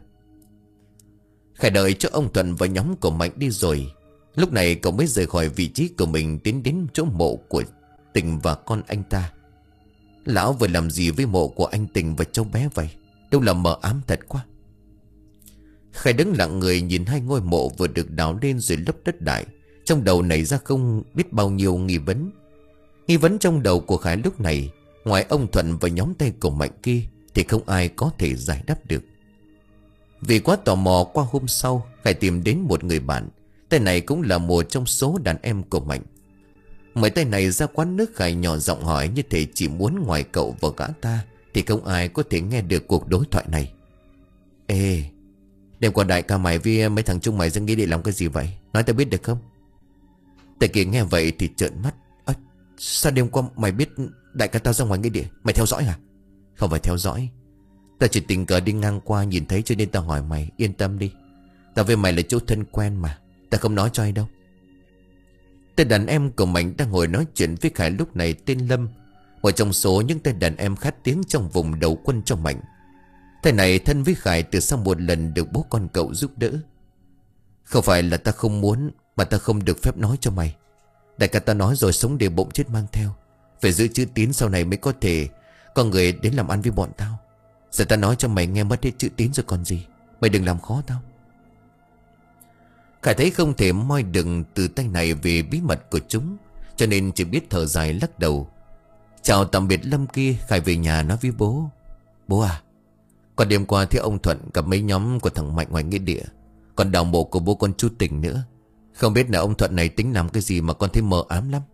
Khải đợi cho ông Thuận và nhóm của Mạnh đi rồi. Lúc này cậu mới rời khỏi vị trí của mình, tiến đến chỗ mộ của Tình và con anh ta. Lão vừa làm gì với mộ của anh Tình và cháu bé vậy? Đâu là mờ ám thật quá. Khải đứng lặng người nhìn hai ngôi mộ vừa được đào lên rồi lấp đất đại. Trong đầu nảy ra không biết bao nhiêu nghi vấn. Nghi vấn trong đầu của Khải lúc này, ngoài ông Thuận và nhóm tay của Mạnh kia, thì không ai có thể giải đáp được. Vì quá tò mò, qua hôm sau Khải tìm đến một người bạn. Tay này cũng là một trong số đàn em của Mạnh. Mấy tay này ra quán nước, Khải nhỏ giọng hỏi như thể chỉ muốn ngoài cậu và gã ta thì không ai có thể nghe được cuộc đối thoại này. Ê, đêm qua đại ca mày với mấy thằng chung mày ra nghĩa địa làm cái gì vậy? Nói tao biết được không? Tay kia nghe vậy thì trợn mắt. Ơ, sao đêm qua mày biết đại ca tao ra ngoài nghĩa địa? Mày theo dõi hả? Không phải theo dõi, tao chỉ tình cờ đi ngang qua nhìn thấy cho nên tao hỏi mày. Yên tâm đi, tao với mày là chỗ thân quen mà, tao không nói cho ai đâu. Tên đàn em của Mạnh đang ngồi nói chuyện với Khải lúc này tên Lâm, một trong số những tên đàn em khát tiếng trong vùng đầu quân cho Mạnh. Thầy này thân với Khải từ sau một lần được bố con cậu giúp đỡ. Không phải là ta không muốn, mà ta không được phép nói cho mày. Đại ca ta nói rồi, sống để bụng chết mang theo. Phải giữ chữ tín, sau này mới có thể có người đến làm ăn với bọn tao. Giờ ta nói cho mày nghe mất hết chữ tín rồi còn gì. Mày đừng làm khó tao. Khải thấy không thể moi đừng từ tay này về bí mật của chúng, cho nên chỉ biết thở dài lắc đầu. Chào tạm biệt Lâm kia, Khải về nhà nói với bố: bố à, còn đêm qua thấy ông Thuận gặp mấy nhóm của thằng Mạnh ngoài nghĩa địa. Còn đào mộ của bố con chú Tình nữa. Không biết là ông Thuận này tính làm cái gì mà con thấy mờ ám lắm.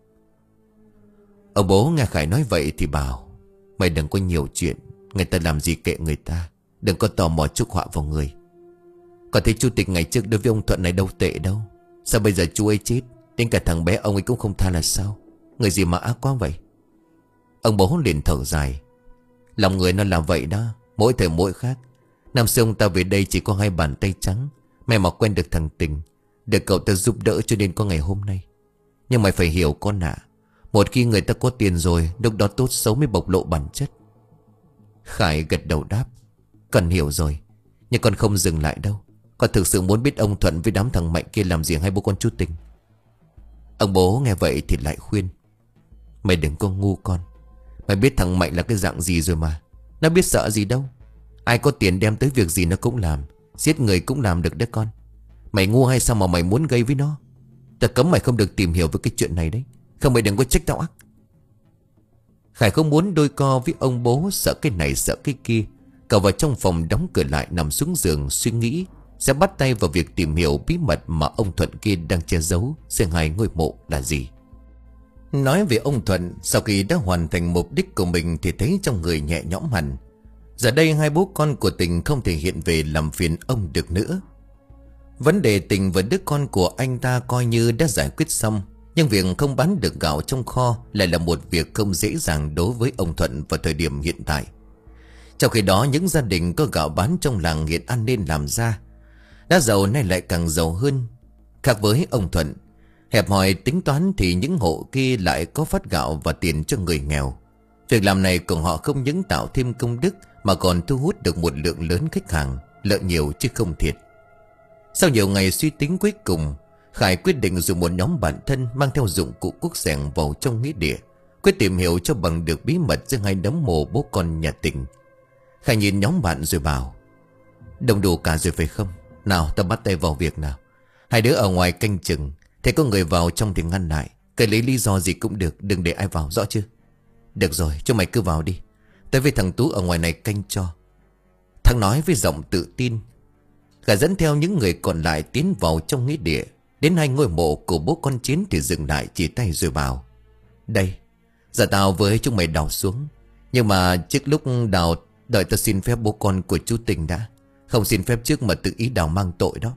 Ông bố nghe Khải nói vậy thì bảo: Mày đừng có nhiều chuyện. Người ta làm gì kệ người ta. Đừng có tò mò chuốc họa vào người. Con thấy chú Tình ngày trước đối với ông Thuận này đâu tệ đâu. Sao bây giờ chú ấy chết, đến cả thằng bé ông ấy cũng không tha là sao? Người gì mà ác quá vậy? Ông bố liền thở dài: Lòng người nó là vậy đó, mỗi thời mỗi khác. Năm xưa ông ta về đây chỉ có hai bàn tay trắng. Mẹ mà quen được thằng Tình, được cậu ta giúp đỡ cho nên có ngày hôm nay. Nhưng mày phải hiểu con ạ, một khi người ta có tiền rồi, lúc đó tốt xấu mới bộc lộ bản chất. Khải gật đầu đáp: Con hiểu rồi. Nhưng con không dừng lại đâu. Con thực sự muốn biết ông Thuận với đám thằng Mạnh kia làm gì hai bố con chú Tình. Ông bố nghe vậy thì lại khuyên: Mày đừng có ngu con. Mày biết thằng Mạnh là cái dạng gì rồi mà. Nó biết sợ gì đâu. Ai có tiền đem tới việc gì nó cũng làm. Giết người cũng làm được đấy con. Mày ngu hay sao mà mày muốn gây với nó? Ta cấm mày không được tìm hiểu với cái chuyện này đấy. Không, mày đừng có trách tao ác. Khải không muốn đôi co với ông bố, sợ cái này sợ cái kia. Cậu vào trong phòng đóng cửa lại, nằm xuống giường suy nghĩ sẽ bắt tay vào việc tìm hiểu bí mật mà ông Thuận kia đang che giấu giữa hai ngôi mộ là gì. Nói về ông Thuận, sau khi đã hoàn thành mục đích của mình thì thấy trong người nhẹ nhõm hẳn. Giờ đây hai bố con của Tình không thể hiện về làm phiền ông được nữa. Vấn đề Tình và đứa con của anh ta coi như đã giải quyết xong. Nhưng việc không bán được gạo trong kho lại là một việc không dễ dàng đối với ông Thuận vào thời điểm hiện tại. Trong khi đó những gia đình có gạo bán trong làng hiện an nên làm ra, đã giàu nay lại càng giàu hơn. Khác với ông Thuận, hẹp hòi tính toán thì những hộ kia lại có phát gạo và tiền cho người nghèo. Việc làm này của họ không những tạo thêm công đức mà còn thu hút được một lượng lớn khách hàng, lợi nhiều chứ không thiệt. Sau nhiều ngày suy tính, cuối cùng Khải quyết định dùng một nhóm bạn thân mang theo dụng cụ cuốc xẻng vào trong nghĩa địa, quyết tìm hiểu cho bằng được bí mật giữa hai đống mồ bố con nhà Tình. Khải nhìn nhóm bạn rồi bảo: Đông đủ cả rồi phải không? Nào ta bắt tay vào việc nào. Hai đứa ở ngoài canh chừng, thế có người vào trong thì ngăn lại. Cứ lấy lý do gì cũng được, đừng để ai vào, rõ chưa? Được rồi, cho mày cứ vào đi. Tới với thằng Tú ở ngoài này canh cho. Thằng nói với giọng tự tin. Khải dẫn theo những người còn lại tiến vào trong nghĩa địa. Đến hai ngôi mộ của bố con Chiến thì dừng lại, chỉ tay rồi bảo: Đây, giờ tao với chúng mày đào xuống. Nhưng mà trước lúc đào, đợi tao xin phép bố con của chú Tình đã. Không xin phép trước mà tự ý đào mang tội đó.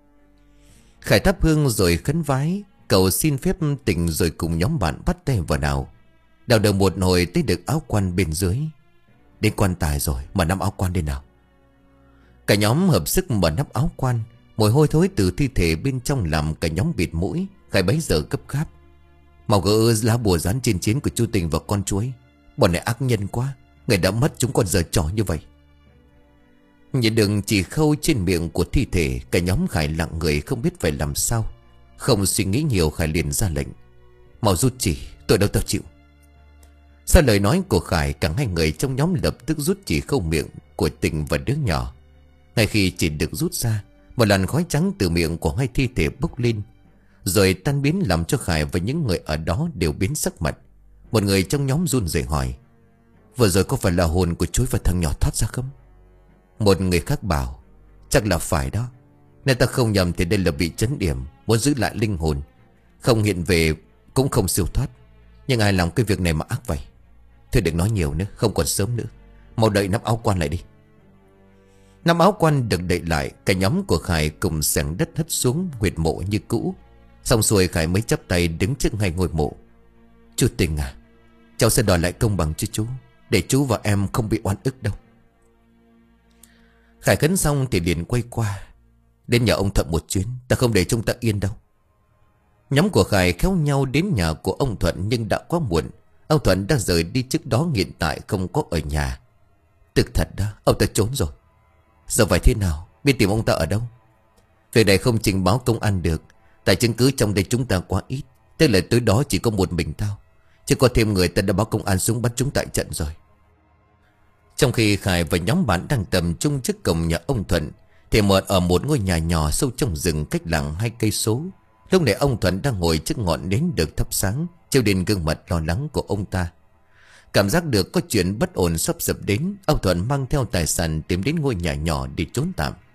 Khải thắp hương rồi khấn vái, cầu xin phép Tình rồi cùng nhóm bạn bắt tay vào đào. Đào được một hồi tới được áo quan bên dưới. Đến quan tài rồi, mở nắp áo quan đi nào. Cả nhóm hợp sức mở nắp áo quan. Mùi hôi thối từ thi thể bên trong làm cả nhóm bịt mũi. Khải bấy giờ gấp gáp: Mau gỡ lá bùa dán trên chiến của chú Tình và con chuối. Bọn này ác nhân quá, người đã mất chúng còn giờ trò như vậy. Nhìn đừng chỉ khâu trên miệng của thi thể, cả nhóm Khải lặng người không biết phải làm sao. Không suy nghĩ nhiều, Khải liền ra lệnh: Mau rút chỉ, tôi đâu tao chịu. Sau lời nói của Khải, cả hai người trong nhóm lập tức rút chỉ khâu miệng của Tình và đứa nhỏ. Ngay khi chỉ được rút ra, một làn khói trắng từ miệng của hai thi thể bốc lên, rồi tan biến, làm cho Khải và những người ở đó đều biến sắc mặt. Một người trong nhóm run rẩy hỏi: Vừa rồi có phải là hồn của chuối và thằng nhỏ thoát ra không? Một người khác bảo: Chắc là phải đó. Nếu ta không nhầm thì đây là bị trấn điểm, muốn giữ lại linh hồn, không hiện về cũng không siêu thoát. Nhưng ai làm cái việc này mà ác vậy? Thôi đừng nói nhiều nữa, không còn sớm nữa. Mau đậy nắp áo quan lại đi. Nắp áo quan được đậy lại, cả nhóm của Khải cùng xẻng đất hất xuống huyệt mộ như cũ. Xong xuôi Khải mới chắp tay đứng trước hai ngôi mộ. Chú Tình à, cháu sẽ đòi lại công bằng cho chú, để chú và em không bị oan ức đâu. Khải khấn xong thì liền quay qua: Đến nhà ông Thuận một chuyến, ta không để chúng ta yên đâu. Nhóm của Khải khéo nhau đến nhà của ông Thuận, nhưng đã quá muộn. Ông Thuận đã rời đi trước đó, hiện tại không có ở nhà. Thực thật đó, ông ta trốn rồi. Giờ phải thế nào, biết tìm ông ta ở đâu? Việc này không trình báo công an được, tại chứng cứ trong đây chúng ta quá ít. Tức là tối đó chỉ có một mình tao, chứ có thêm người ta đã báo công an xuống bắt chúng tại trận rồi. Trong khi Khải và nhóm bạn đang tầm trung trước cổng nhà ông Thuận, thì mở ở một ngôi nhà nhỏ sâu trong rừng cách làng hai cây số. Lúc này ông Thuận đang ngồi trước ngọn nến được thắp sáng, treo đến gương mặt lo lắng của ông ta. Cảm giác được có chuyện bất ổn sắp sập đến, ông Thuận mang theo tài sản tìm đến ngôi nhà nhỏ để trốn tạm.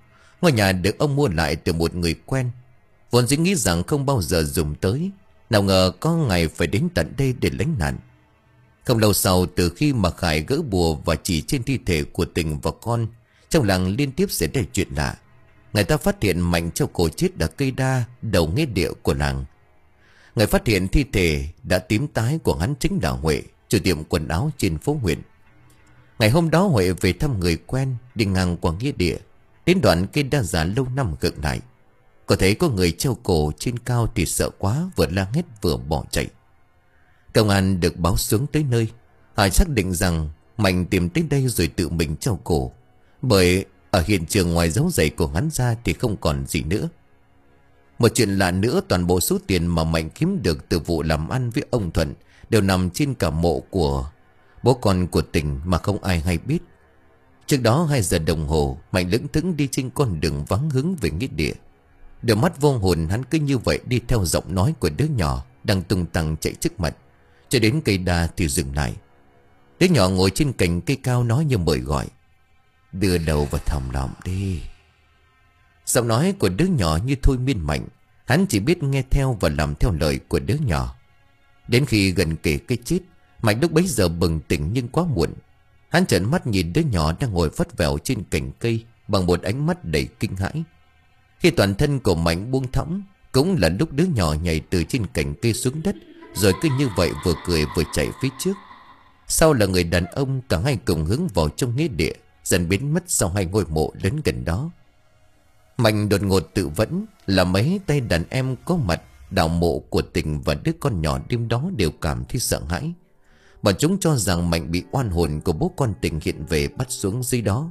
Ngôi nhà được ông mua lại từ một người quen, vốn dĩ nghĩ rằng không bao giờ dùng tới, nào ngờ có ngày phải đến tận đây để lánh nạn. Không lâu sau, từ khi mà Khải gỡ bùa và chỉ trên thi thể của Tình và con, trong làng liên tiếp xảy ra chuyện lạ. Người ta phát hiện Mạnh treo cổ chết ở cây đa đầu nghĩa địa của làng. Người phát hiện thi thể đã tím tái của hắn chính là Huệ, chủ tiệm quần áo trên phố huyện. Ngày hôm đó Huệ về thăm người quen, đi ngang qua nghĩa địa, đến đoạn cây đa già lâu năm gượng lại. Có thấy có người treo cổ trên cao thì sợ quá, vừa la hét vừa bỏ chạy. Công an được báo xuống tới nơi. Hải xác định rằng Mạnh tìm tới đây rồi tự mình treo cổ, bởi ở hiện trường ngoài dấu giày của hắn ra thì không còn gì nữa. Một chuyện lạ nữa, toàn bộ số tiền mà Mạnh kiếm được từ vụ làm ăn với ông Thuận đều nằm trên cả mộ của bố con của Tình mà không ai hay biết. Trước đó hai giờ đồng hồ, Mạnh lững thững đi trên con đường vắng hướng về nghĩa địa. Đôi mắt vô hồn hắn cứ như vậy đi theo giọng nói của đứa nhỏ đang tung tăng chạy trước mặt, cho đến cây đa thì dừng lại. Đứa nhỏ ngồi trên cành cây cao nói như mời gọi: "Đưa đầu vào thòng lòng đi." Giọng nói của đứa nhỏ như thôi miên Mạnh. Hắn chỉ biết nghe theo và làm theo lời của đứa nhỏ. Đến khi gần kề cái chết, Mạnh lúc bấy giờ bừng tỉnh nhưng quá muộn. Hắn trợn mắt nhìn đứa nhỏ đang ngồi vắt vẻo trên cành cây bằng một ánh mắt đầy kinh hãi. Khi toàn thân của Mạnh buông thõng, cũng là lúc đứa nhỏ nhảy từ trên cành cây xuống đất, rồi cứ như vậy vừa cười vừa chạy phía trước. Sau là người đàn ông, cả hai cùng hướng vào trong nghĩa địa, dần biến mất sau hai ngôi mộ lớn gần đó. Mạnh đột ngột tự vẫn là mấy tay đàn em có mặt đào mộ của Tình và đứa con nhỏ đêm đó đều cảm thấy sợ hãi. Bọn chúng cho rằng Mạnh bị oan hồn của bố con Tình hiện về bắt xuống dưới đó.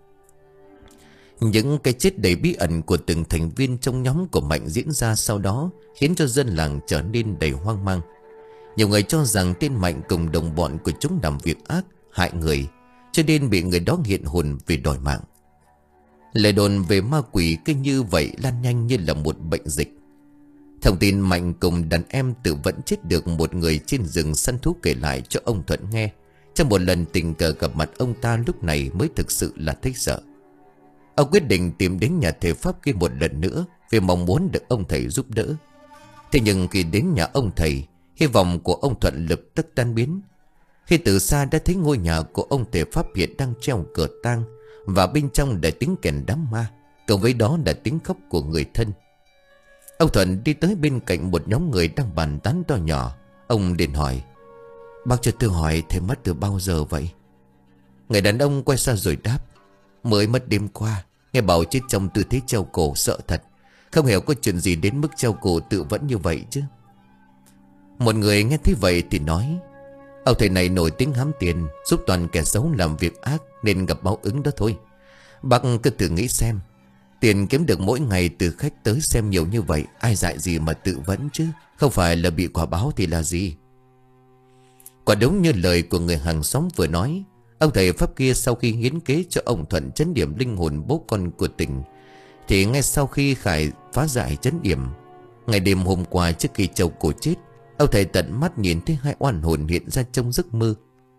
Những cái chết đầy bí ẩn của từng thành viên trong nhóm của Mạnh diễn ra sau đó khiến cho dân làng trở nên đầy hoang mang. Nhiều người cho rằng tên Mạnh cùng đồng bọn của chúng làm việc ác, hại người, cho nên bị người đó hiện hồn vì đòi mạng. Lời đồn về ma quỷ cứ như vậy lan nhanh như là một bệnh dịch. Thông tin Mạnh cùng đàn em tự vẫn chết được một người trên rừng săn thú kể lại cho ông Thuận nghe. Trong một lần tình cờ gặp mặt ông ta, lúc này mới thực sự là thấy sợ. Ông quyết định tìm đến nhà thầy Pháp kia một lần nữa vì mong muốn được ông thầy giúp đỡ. Thế nhưng khi đến nhà ông thầy, hy vọng của ông Thuận lập tức tan biến. Khi từ xa đã thấy ngôi nhà của ông thầy Pháp hiện đang treo cờ tang, và bên trong là tiếng kèn đám ma, cộng với đó là tiếng khóc của người thân. Ông Thuận đi tới bên cạnh một nhóm người đang bàn tán to nhỏ. Ông liền hỏi: "Bác cho tôi hỏi thầy mất từ bao giờ vậy?" Người đàn ông quay sang rồi đáp: "Mới mất đêm qua. Nghe bảo chết trong tư thế treo cổ, sợ thật. Không hiểu có chuyện gì đến mức treo cổ tự vẫn như vậy chứ." Một người nghe thấy vậy thì nói: "Ông thầy này nổi tiếng hám tiền, giúp toàn kẻ xấu làm việc ác nên gặp báo ứng đó thôi. Bác cứ thử nghĩ xem, tiền kiếm được mỗi ngày từ khách tới xem nhiều như vậy, ai dại gì mà tự vẫn chứ, không phải là bị quả báo thì là gì." Quả đúng như lời của người hàng xóm vừa nói. Ông thầy Pháp kia sau khi hiến kế cho ông Thuận trấn điểm linh hồn bố con của Tình, thì ngay sau khi Khải phá giải trấn điểm, ngày đêm hôm qua trước khi trầu cổ chết, ông thầy tận mắt nhìn thấy hai oan hồn hiện ra trong giấc mơ.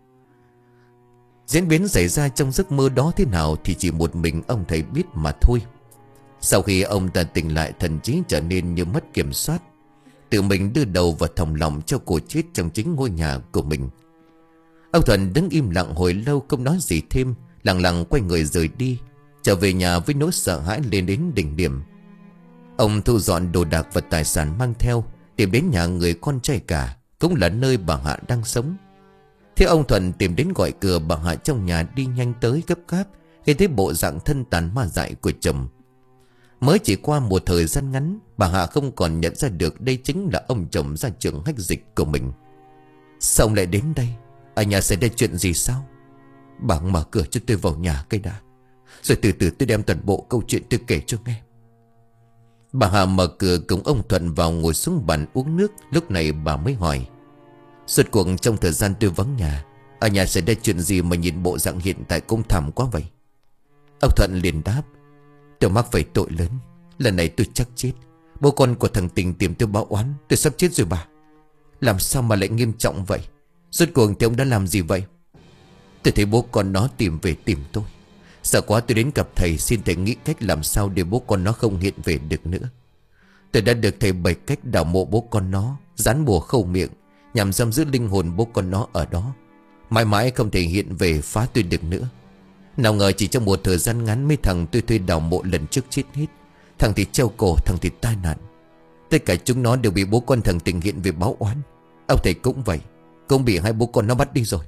Diễn biến xảy ra trong giấc mơ đó thế nào thì chỉ một mình ông thầy biết mà thôi. Sau khi ông ta tỉnh lại, thần trí trở nên như mất kiểm soát, tự mình đưa đầu vào thòng lòng cho cổ chết trong chính ngôi nhà của mình. Ông Thuận đứng im lặng hồi lâu không nói gì thêm, lặng lặng quay người rời đi, trở về nhà với nỗi sợ hãi lên đến đỉnh điểm. Ông thu dọn đồ đạc và tài sản mang theo, tìm đến nhà người con trai cả, cũng là nơi bà Hạ đang sống. Thế ông Thuận tìm đến gọi cửa, bà Hạ trong nhà đi nhanh tới gấp gáp khi thấy bộ dạng thân tàn ma dại của chồng. Mới chỉ qua một thời gian ngắn, bà Hạ không còn nhận ra được đây chính là ông chồng ra trường hách dịch của mình. "Sao ông lại đến đây? Ở nhà xảy ra chuyện gì sao? Bà mở cửa cho tôi vào nhà cây đã, rồi từ từ tôi đem toàn bộ câu chuyện tôi kể cho nghe." Bà Hạ mở cửa cùng ông Thuận vào ngồi xuống bàn uống nước. Lúc này bà mới hỏi: "Suốt cuộc trong thời gian tôi vắng nhà, ở nhà xảy ra chuyện gì mà nhìn bộ dạng hiện tại cũng thảm quá vậy?" Ông Thuận liền đáp: "Tôi mắc phải tội lớn, lần này tôi chắc chết. Bố con của thằng Tình tìm tôi báo oán, tôi sắp chết rồi bà." "Làm sao mà lại nghiêm trọng vậy? Rốt cuộc thì ông đã làm gì vậy?" "Tôi thấy bố con nó tìm về tìm tôi, Sợ quá tôi đến gặp thầy, xin thầy nghĩ cách làm sao để bố con nó không hiện về được nữa. Tôi đã được thầy bày cách đào mộ bố con nó, dán bùa khâu miệng, nhằm giam giữ linh hồn bố con nó ở đó, mãi mãi không thể hiện về phá tôi được nữa. Nào ngờ chỉ trong một thời gian ngắn, mấy thằng tôi thuê đào mộ lần trước chết hết. Thằng thì treo cổ, thằng thì tai nạn. Tất cả chúng nó đều bị bố con thằng Tình hiện về báo oán. Ông thầy cũng vậy, cũng bị hai bố con nó bắt đi rồi.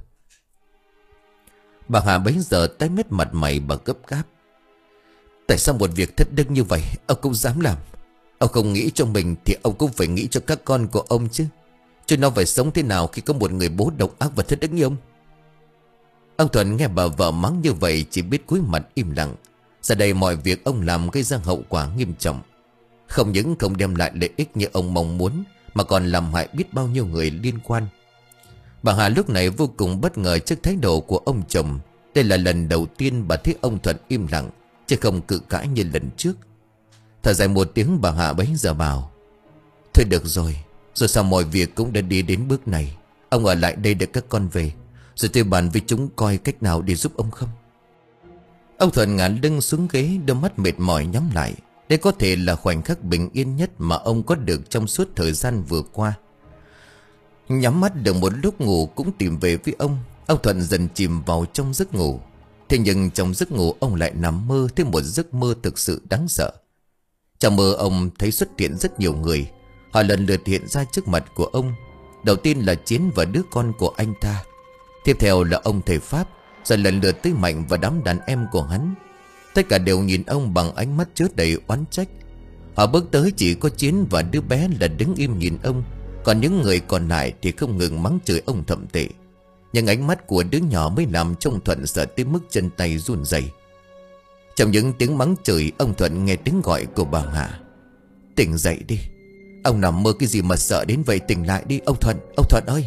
Bà Hà bấy giờ tái mét mặt mày, bà gấp gáp. Tại sao một việc thất đức như vậy ông cũng dám làm? Ông không nghĩ cho mình thì ông cũng phải nghĩ cho các con của ông chứ. Chứ nó phải sống thế nào khi có một người bố độc ác và thất đức như ông? Ông Thuận nghe bà vợ mắng như vậy chỉ biết cúi mặt im lặng. Giờ đây mọi việc ông làm gây ra hậu quả nghiêm trọng. Không những không đem lại lợi ích như ông mong muốn, mà còn làm hại biết bao nhiêu người liên quan. Bà Hà lúc này vô cùng bất ngờ trước thái độ của ông chồng. Đây là lần đầu tiên bà thấy ông Thuận im lặng, chứ không cự cãi như lần trước. Thở dài một tiếng, bà Hà bấy giờ bảo: Thôi được rồi, rồi sao mọi việc cũng đã đi đến bước này. Ông ở lại đây để các con về, rồi tôi bàn với chúng coi cách nào để giúp ông không. Ông Thuận ngả lưng xuống ghế, đôi mắt mệt mỏi nhắm lại. Đây có thể là khoảnh khắc bình yên nhất mà ông có được trong suốt thời gian vừa qua. Nhắm mắt được một lúc, ngủ cũng tìm về với ông. Ông Thuận dần chìm vào trong giấc ngủ. Thế nhưng trong giấc ngủ ông lại nằm mơ thấy một giấc mơ thực sự đáng sợ. Trong mơ ông thấy xuất hiện rất nhiều người. Họ lần lượt hiện ra trước mặt của ông. Đầu tiên là Chiến và đứa con của anh ta. Tiếp theo là ông thầy Pháp. Rồi lần lượt tới Mạnh và đám đàn em của hắn. Tất cả đều nhìn ông bằng ánh mắt chứa đầy oán trách. Họ bước tới, chỉ có Chiến và đứa bé là đứng im nhìn ông. Còn những người còn lại thì không ngừng mắng chửi ông thậm tệ. Nhưng ánh mắt của đứa nhỏ mới làm cho ông Thuận sợ tới mức chân tay run rẩy. Trong những tiếng mắng chửi, ông Thuận nghe tiếng gọi của bà Hà: Tỉnh dậy đi. Ông nằm mơ cái gì mà sợ đến vậy? Tỉnh lại đi ông Thuận, ông Thuận ơi.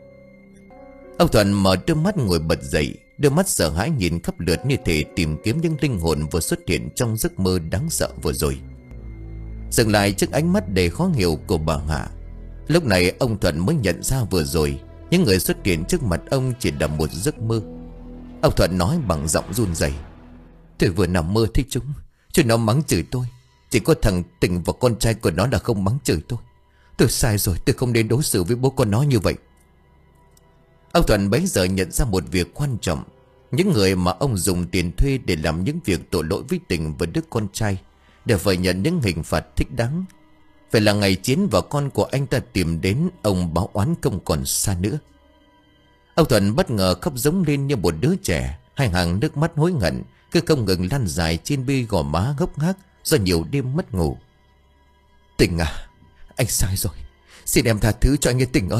Ông Thuận mở đôi mắt ngồi bật dậy, đôi mắt sợ hãi nhìn khắp lượt như thể tìm kiếm những linh hồn vừa xuất hiện trong giấc mơ đáng sợ vừa rồi. Dừng lại trước ánh mắt đầy khó hiểu của bà Hà. Lúc này ông Thuận mới nhận ra vừa rồi những người xuất hiện trước mặt ông chỉ là một giấc mơ. Ông Thuận nói bằng giọng run rẩy: Tôi vừa nằm mơ thấy chúng Chúng nó mắng chửi tôi. Chỉ có thằng Tình và con trai của nó là không mắng chửi tôi. Tôi sai rồi, tôi không nên đối xử với bố con nó như vậy. Ông Thuận bấy giờ nhận ra một việc quan trọng. Những người mà ông dùng tiền thuê để làm những việc tội lỗi với Tình và đứa con trai đều phải nhận những hình phạt thích đáng. Phải là ngày Chiến và con của anh ta tìm đến ông báo oán không còn xa nữa. Ông Thuận bất ngờ khóc giống lên như một đứa trẻ. Hai hàng nước mắt hối hận cứ không ngừng lăn dài trên bi gò má hốc hác do nhiều đêm mất ngủ. Tình à, anh sai rồi, xin em tha thứ cho anh ấy Tình ơi.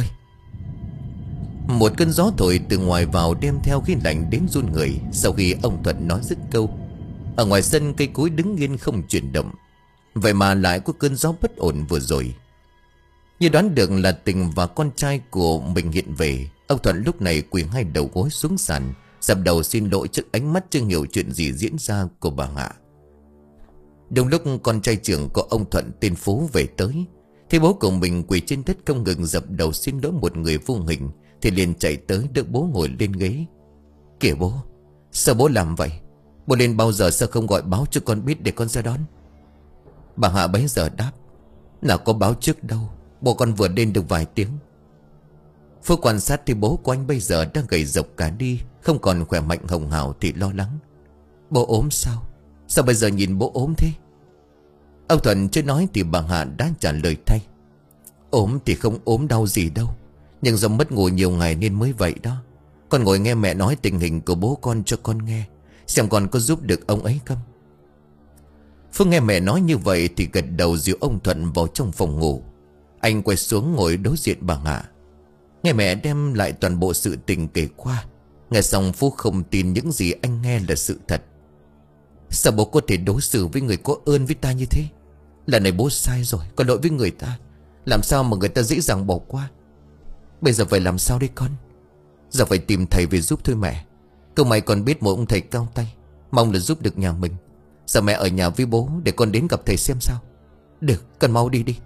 Một cơn gió thổi từ ngoài vào đem theo khí lạnh đến run người. Sau khi ông Thuận nói dứt câu, ở ngoài sân cây cối đứng yên không chuyển động. Vậy mà lại có cơn gió bất ổn vừa rồi. Như đoán được là Tình và con trai của mình hiện về, ông Thuận lúc này quỳ hai đầu gối xuống sàn, dập đầu xin lỗi trước ánh mắt chưa hiểu chuyện gì diễn ra của bà Hạ. Đúng lúc con trai trưởng của ông Thuận tên Phú về tới, thì bố của mình quỳ trên đất không ngừng dập đầu xin lỗi một người vô hình, thì liền chạy tới đỡ bố ngồi lên ghế. Kìa bố, sao bố làm vậy? Bố lên bao giờ sao không gọi báo cho con biết để con ra đón? Bà Hạ bấy giờ đáp: Nào có báo trước đâu, bố con vừa lên được vài tiếng. Phú quan sát thì bố của anh bây giờ đang gầy rộc cả đi, không còn khỏe mạnh hồng hào thì lo lắng. Bố ốm sao? Sao bây giờ nhìn bố ốm thế? Ông Thuận chưa nói thì bà Hạ đã trả lời thay: Ốm thì không ốm đau gì đâu, nhưng do mất ngủ nhiều ngày nên mới vậy đó. Con ngồi nghe mẹ nói tình hình của bố con cho con nghe, xem con có giúp được ông ấy không. Phương nghe mẹ nói như vậy thì gật đầu dìu ông Thuận vào trong phòng ngủ. Anh quay xuống ngồi đối diện bà Hạ, nghe mẹ đem lại toàn bộ sự tình kể qua. Nghe xong Phú không tin những gì anh nghe là sự thật. Sao bố có thể đối xử với người có ơn với ta như thế? Lần này bố sai rồi, có lỗi với người ta. Làm sao mà người ta dễ dàng bỏ qua? Bây giờ phải làm sao đây con? Giờ phải tìm thầy về giúp thôi mẹ. Cơ mày còn biết một ông thầy cao tay, mong là giúp được nhà mình. Giờ mẹ ở nhà với bố để con đến gặp thầy xem sao. Được, con mau đi đi.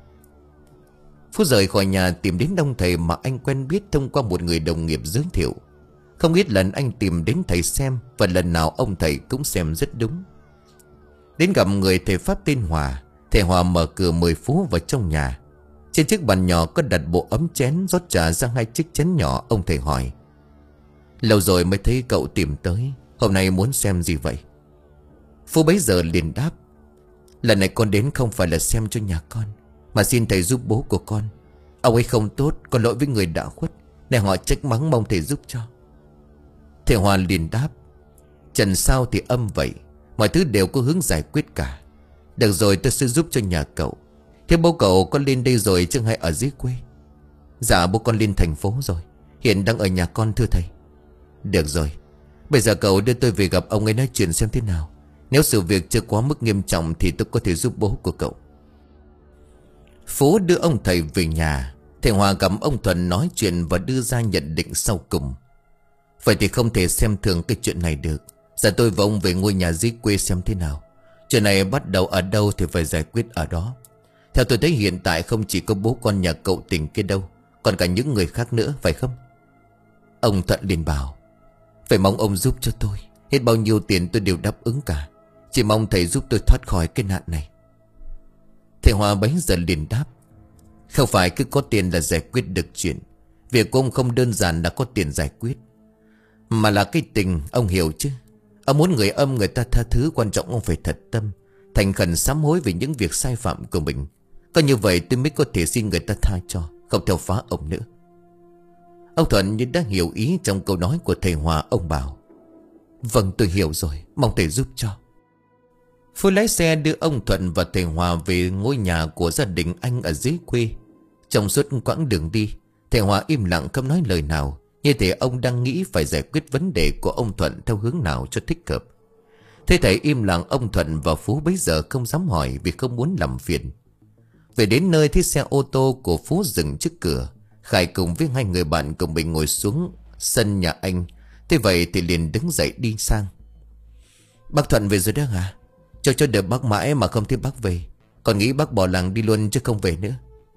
Phú rời khỏi nhà tìm đến ông thầy mà anh quen biết thông qua một người đồng nghiệp giới thiệu. Không ít lần anh tìm đến thầy xem, và lần nào ông thầy cũng xem rất đúng. Đến gặp người thầy Pháp tên Hòa, thầy Hòa mở cửa mời Phú vào trong nhà. Trên chiếc bàn nhỏ có đặt bộ ấm chén, rót trà ra hai chiếc chén nhỏ. Ông thầy hỏi: lâu rồi mới thấy cậu tìm tới, hôm nay muốn xem gì vậy? Phú bấy giờ liền đáp: lần này con đến không phải là xem cho nhà con, mà xin thầy giúp bố của con. Ông ấy không tốt, có lỗi với người đã khuất, nên họ trách mắng, mong thầy giúp cho. Thầy Hòa liền đáp: trần sao thì âm vậy, mọi thứ đều có hướng giải quyết cả. Được rồi, tôi sẽ giúp cho nhà cậu. Thế bố cậu có lên đây rồi chứ hay ở dưới quê? Dạ bố con lên thành phố rồi, hiện đang ở nhà con thưa thầy. Được rồi, bây giờ cậu đưa tôi về gặp ông ấy nói chuyện xem thế nào. Nếu sự việc chưa quá mức nghiêm trọng thì tôi có thể giúp bố của cậu. Phú đưa ông thầy về nhà. Thầy Hòa gặp ông Thuận nói chuyện và đưa ra nhận định sau cùng: vậy thì không thể xem thường cái chuyện này được. Giờ tôi và ông về ngôi nhà dưới quê xem thế nào. Chuyện này bắt đầu ở đâu thì phải giải quyết ở đó. Theo tôi thấy hiện tại không chỉ có bố con nhà cậu Tình kia đâu, còn cả những người khác nữa, phải không? Ông Thuận liền bảo: phải mong ông giúp cho tôi. Hết bao nhiêu tiền tôi đều đáp ứng cả. Chỉ mong thầy giúp tôi thoát khỏi cái nạn này. Thầy Hòa bấy giờ liền đáp: không phải cứ có tiền là giải quyết được chuyện. Việc của ông không đơn giản là có tiền giải quyết, mà là cái tình, ông hiểu chứ. Ông muốn người âm người ta tha thứ, quan trọng ông phải thật tâm, thành khẩn sám hối về những việc sai phạm của mình. Có như vậy tôi mới có thể xin người ta tha cho, không theo phá ông nữa. Ông Thuận như đã hiểu ý trong câu nói của thầy Hòa. Ông bảo: vâng, tôi hiểu rồi, mong thầy giúp cho. Phú lái xe đưa ông Thuận và thầy Hòa về ngôi nhà của gia đình anh ở dưới quê. Trong suốt quãng đường đi, thầy Hòa im lặng không nói lời nào, như thể ông đang nghĩ phải giải quyết vấn đề của ông Thuận theo hướng nào cho thích hợp. Thế thầy im lặng, ông Thuận và Phú bấy giờ không dám hỏi vì không muốn làm phiền. Về đến nơi thì xe ô tô của Phú dừng trước cửa. Khải cùng với hai người bạn của mình ngồi xuống sân nhà anh. Thế vậy thì liền đứng dậy đi sang: bác Thuận về rồi đó hả? Cho cho đợi bác mãi mà không thấy bác về. Còn nghĩ bác bỏ làng đi luôn chứ không về nữa.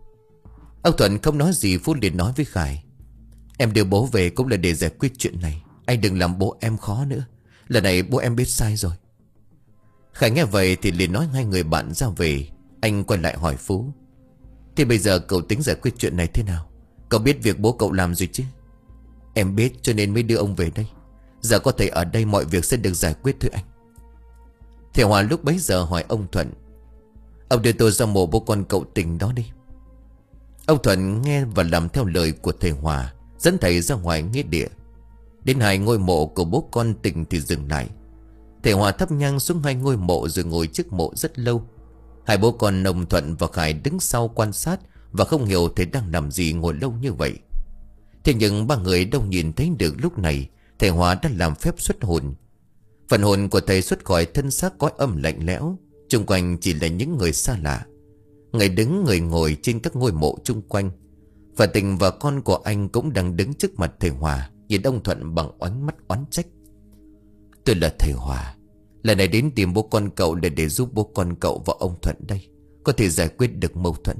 Ông Thuận không nói gì. Phú liền nói với Khải: em đưa bố về cũng là để giải quyết chuyện này. Anh đừng làm bố em khó nữa. Lần này bố em biết sai rồi. Khải nghe vậy thì liền nói hai người bạn ra về. Anh quay lại hỏi Phú: thì bây giờ cậu tính giải quyết chuyện này thế nào? Cậu biết việc bố cậu làm rồi chứ? Em biết, cho nên mới đưa ông về đây. Giờ có thể ở đây mọi việc sẽ được giải quyết thôi anh. Thầy Hòa lúc bấy giờ hỏi ông Thuận: ông đưa tôi ra mộ bố con cậu Tình đó đi. Ông Thuận nghe và làm theo lời của thầy Hòa, dẫn thầy ra ngoài nghĩa địa. Đến hai ngôi mộ của bố con Tình thì dừng lại. Thầy Hòa thắp nhang xuống hai ngôi mộ rồi ngồi trước mộ rất lâu. Hai bố con ông Thuận và Khải đứng sau quan sát và không hiểu thầy đang làm gì ngồi lâu như vậy. Thế nhưng ba người đâu nhìn thấy được lúc này thầy Hòa đã làm phép xuất hồn. Phần hồn của thầy xuất khỏi thân xác cõi âm lạnh lẽo. Xung quanh chỉ là những người xa lạ, người đứng người ngồi trên các ngôi mộ chung quanh. Và Tình và con của anh cũng đang đứng trước mặt thầy Hòa, nhìn ông Thuận bằng oánh mắt oán trách. Tôi là thầy Hòa, lần này đến tìm bố con cậu là để giúp bố con cậu và ông Thuận đây có thể giải quyết được mâu thuẫn.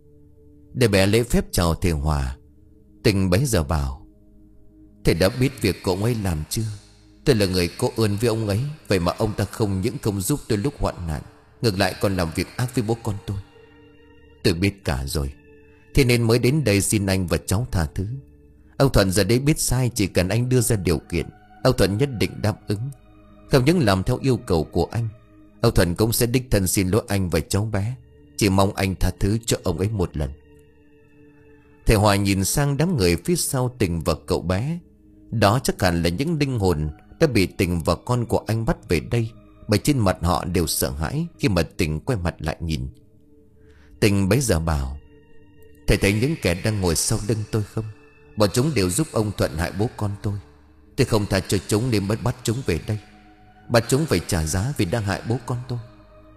Để bé lễ phép chào thầy Hòa, Tình bấy giờ bảo: thầy đã biết việc cậu ấy làm chưa? Tôi là người có ơn với ông ấy, vậy mà ông ta không những không giúp tôi lúc hoạn nạn, ngược lại còn làm việc ác với bố con tôi. Tôi biết cả rồi, thế nên mới đến đây xin anh và cháu tha thứ. Ông Thuận giờ đây biết sai, chỉ cần anh đưa ra điều kiện, ông Thuận nhất định đáp ứng. Không những làm theo yêu cầu của anh, ông Thuận cũng sẽ đích thân xin lỗi anh và cháu bé. Chỉ mong anh tha thứ cho ông ấy một lần. Thầy Hòa nhìn sang đám người phía sau Tình và cậu bé. Đó chắc hẳn là những linh hồn đã bị Tình và con của anh bắt về đây, bởi trên mặt họ đều sợ hãi khi mà Tình quay mặt lại nhìn. Tình bấy giờ bảo: thầy thấy những kẻ đang ngồi sau lưng tôi không? Bọn chúng đều giúp ông Thuận hại bố con tôi. Tôi không tha cho chúng nên mới bắt chúng về đây. Bắt chúng phải trả giá vì đang hại bố con tôi.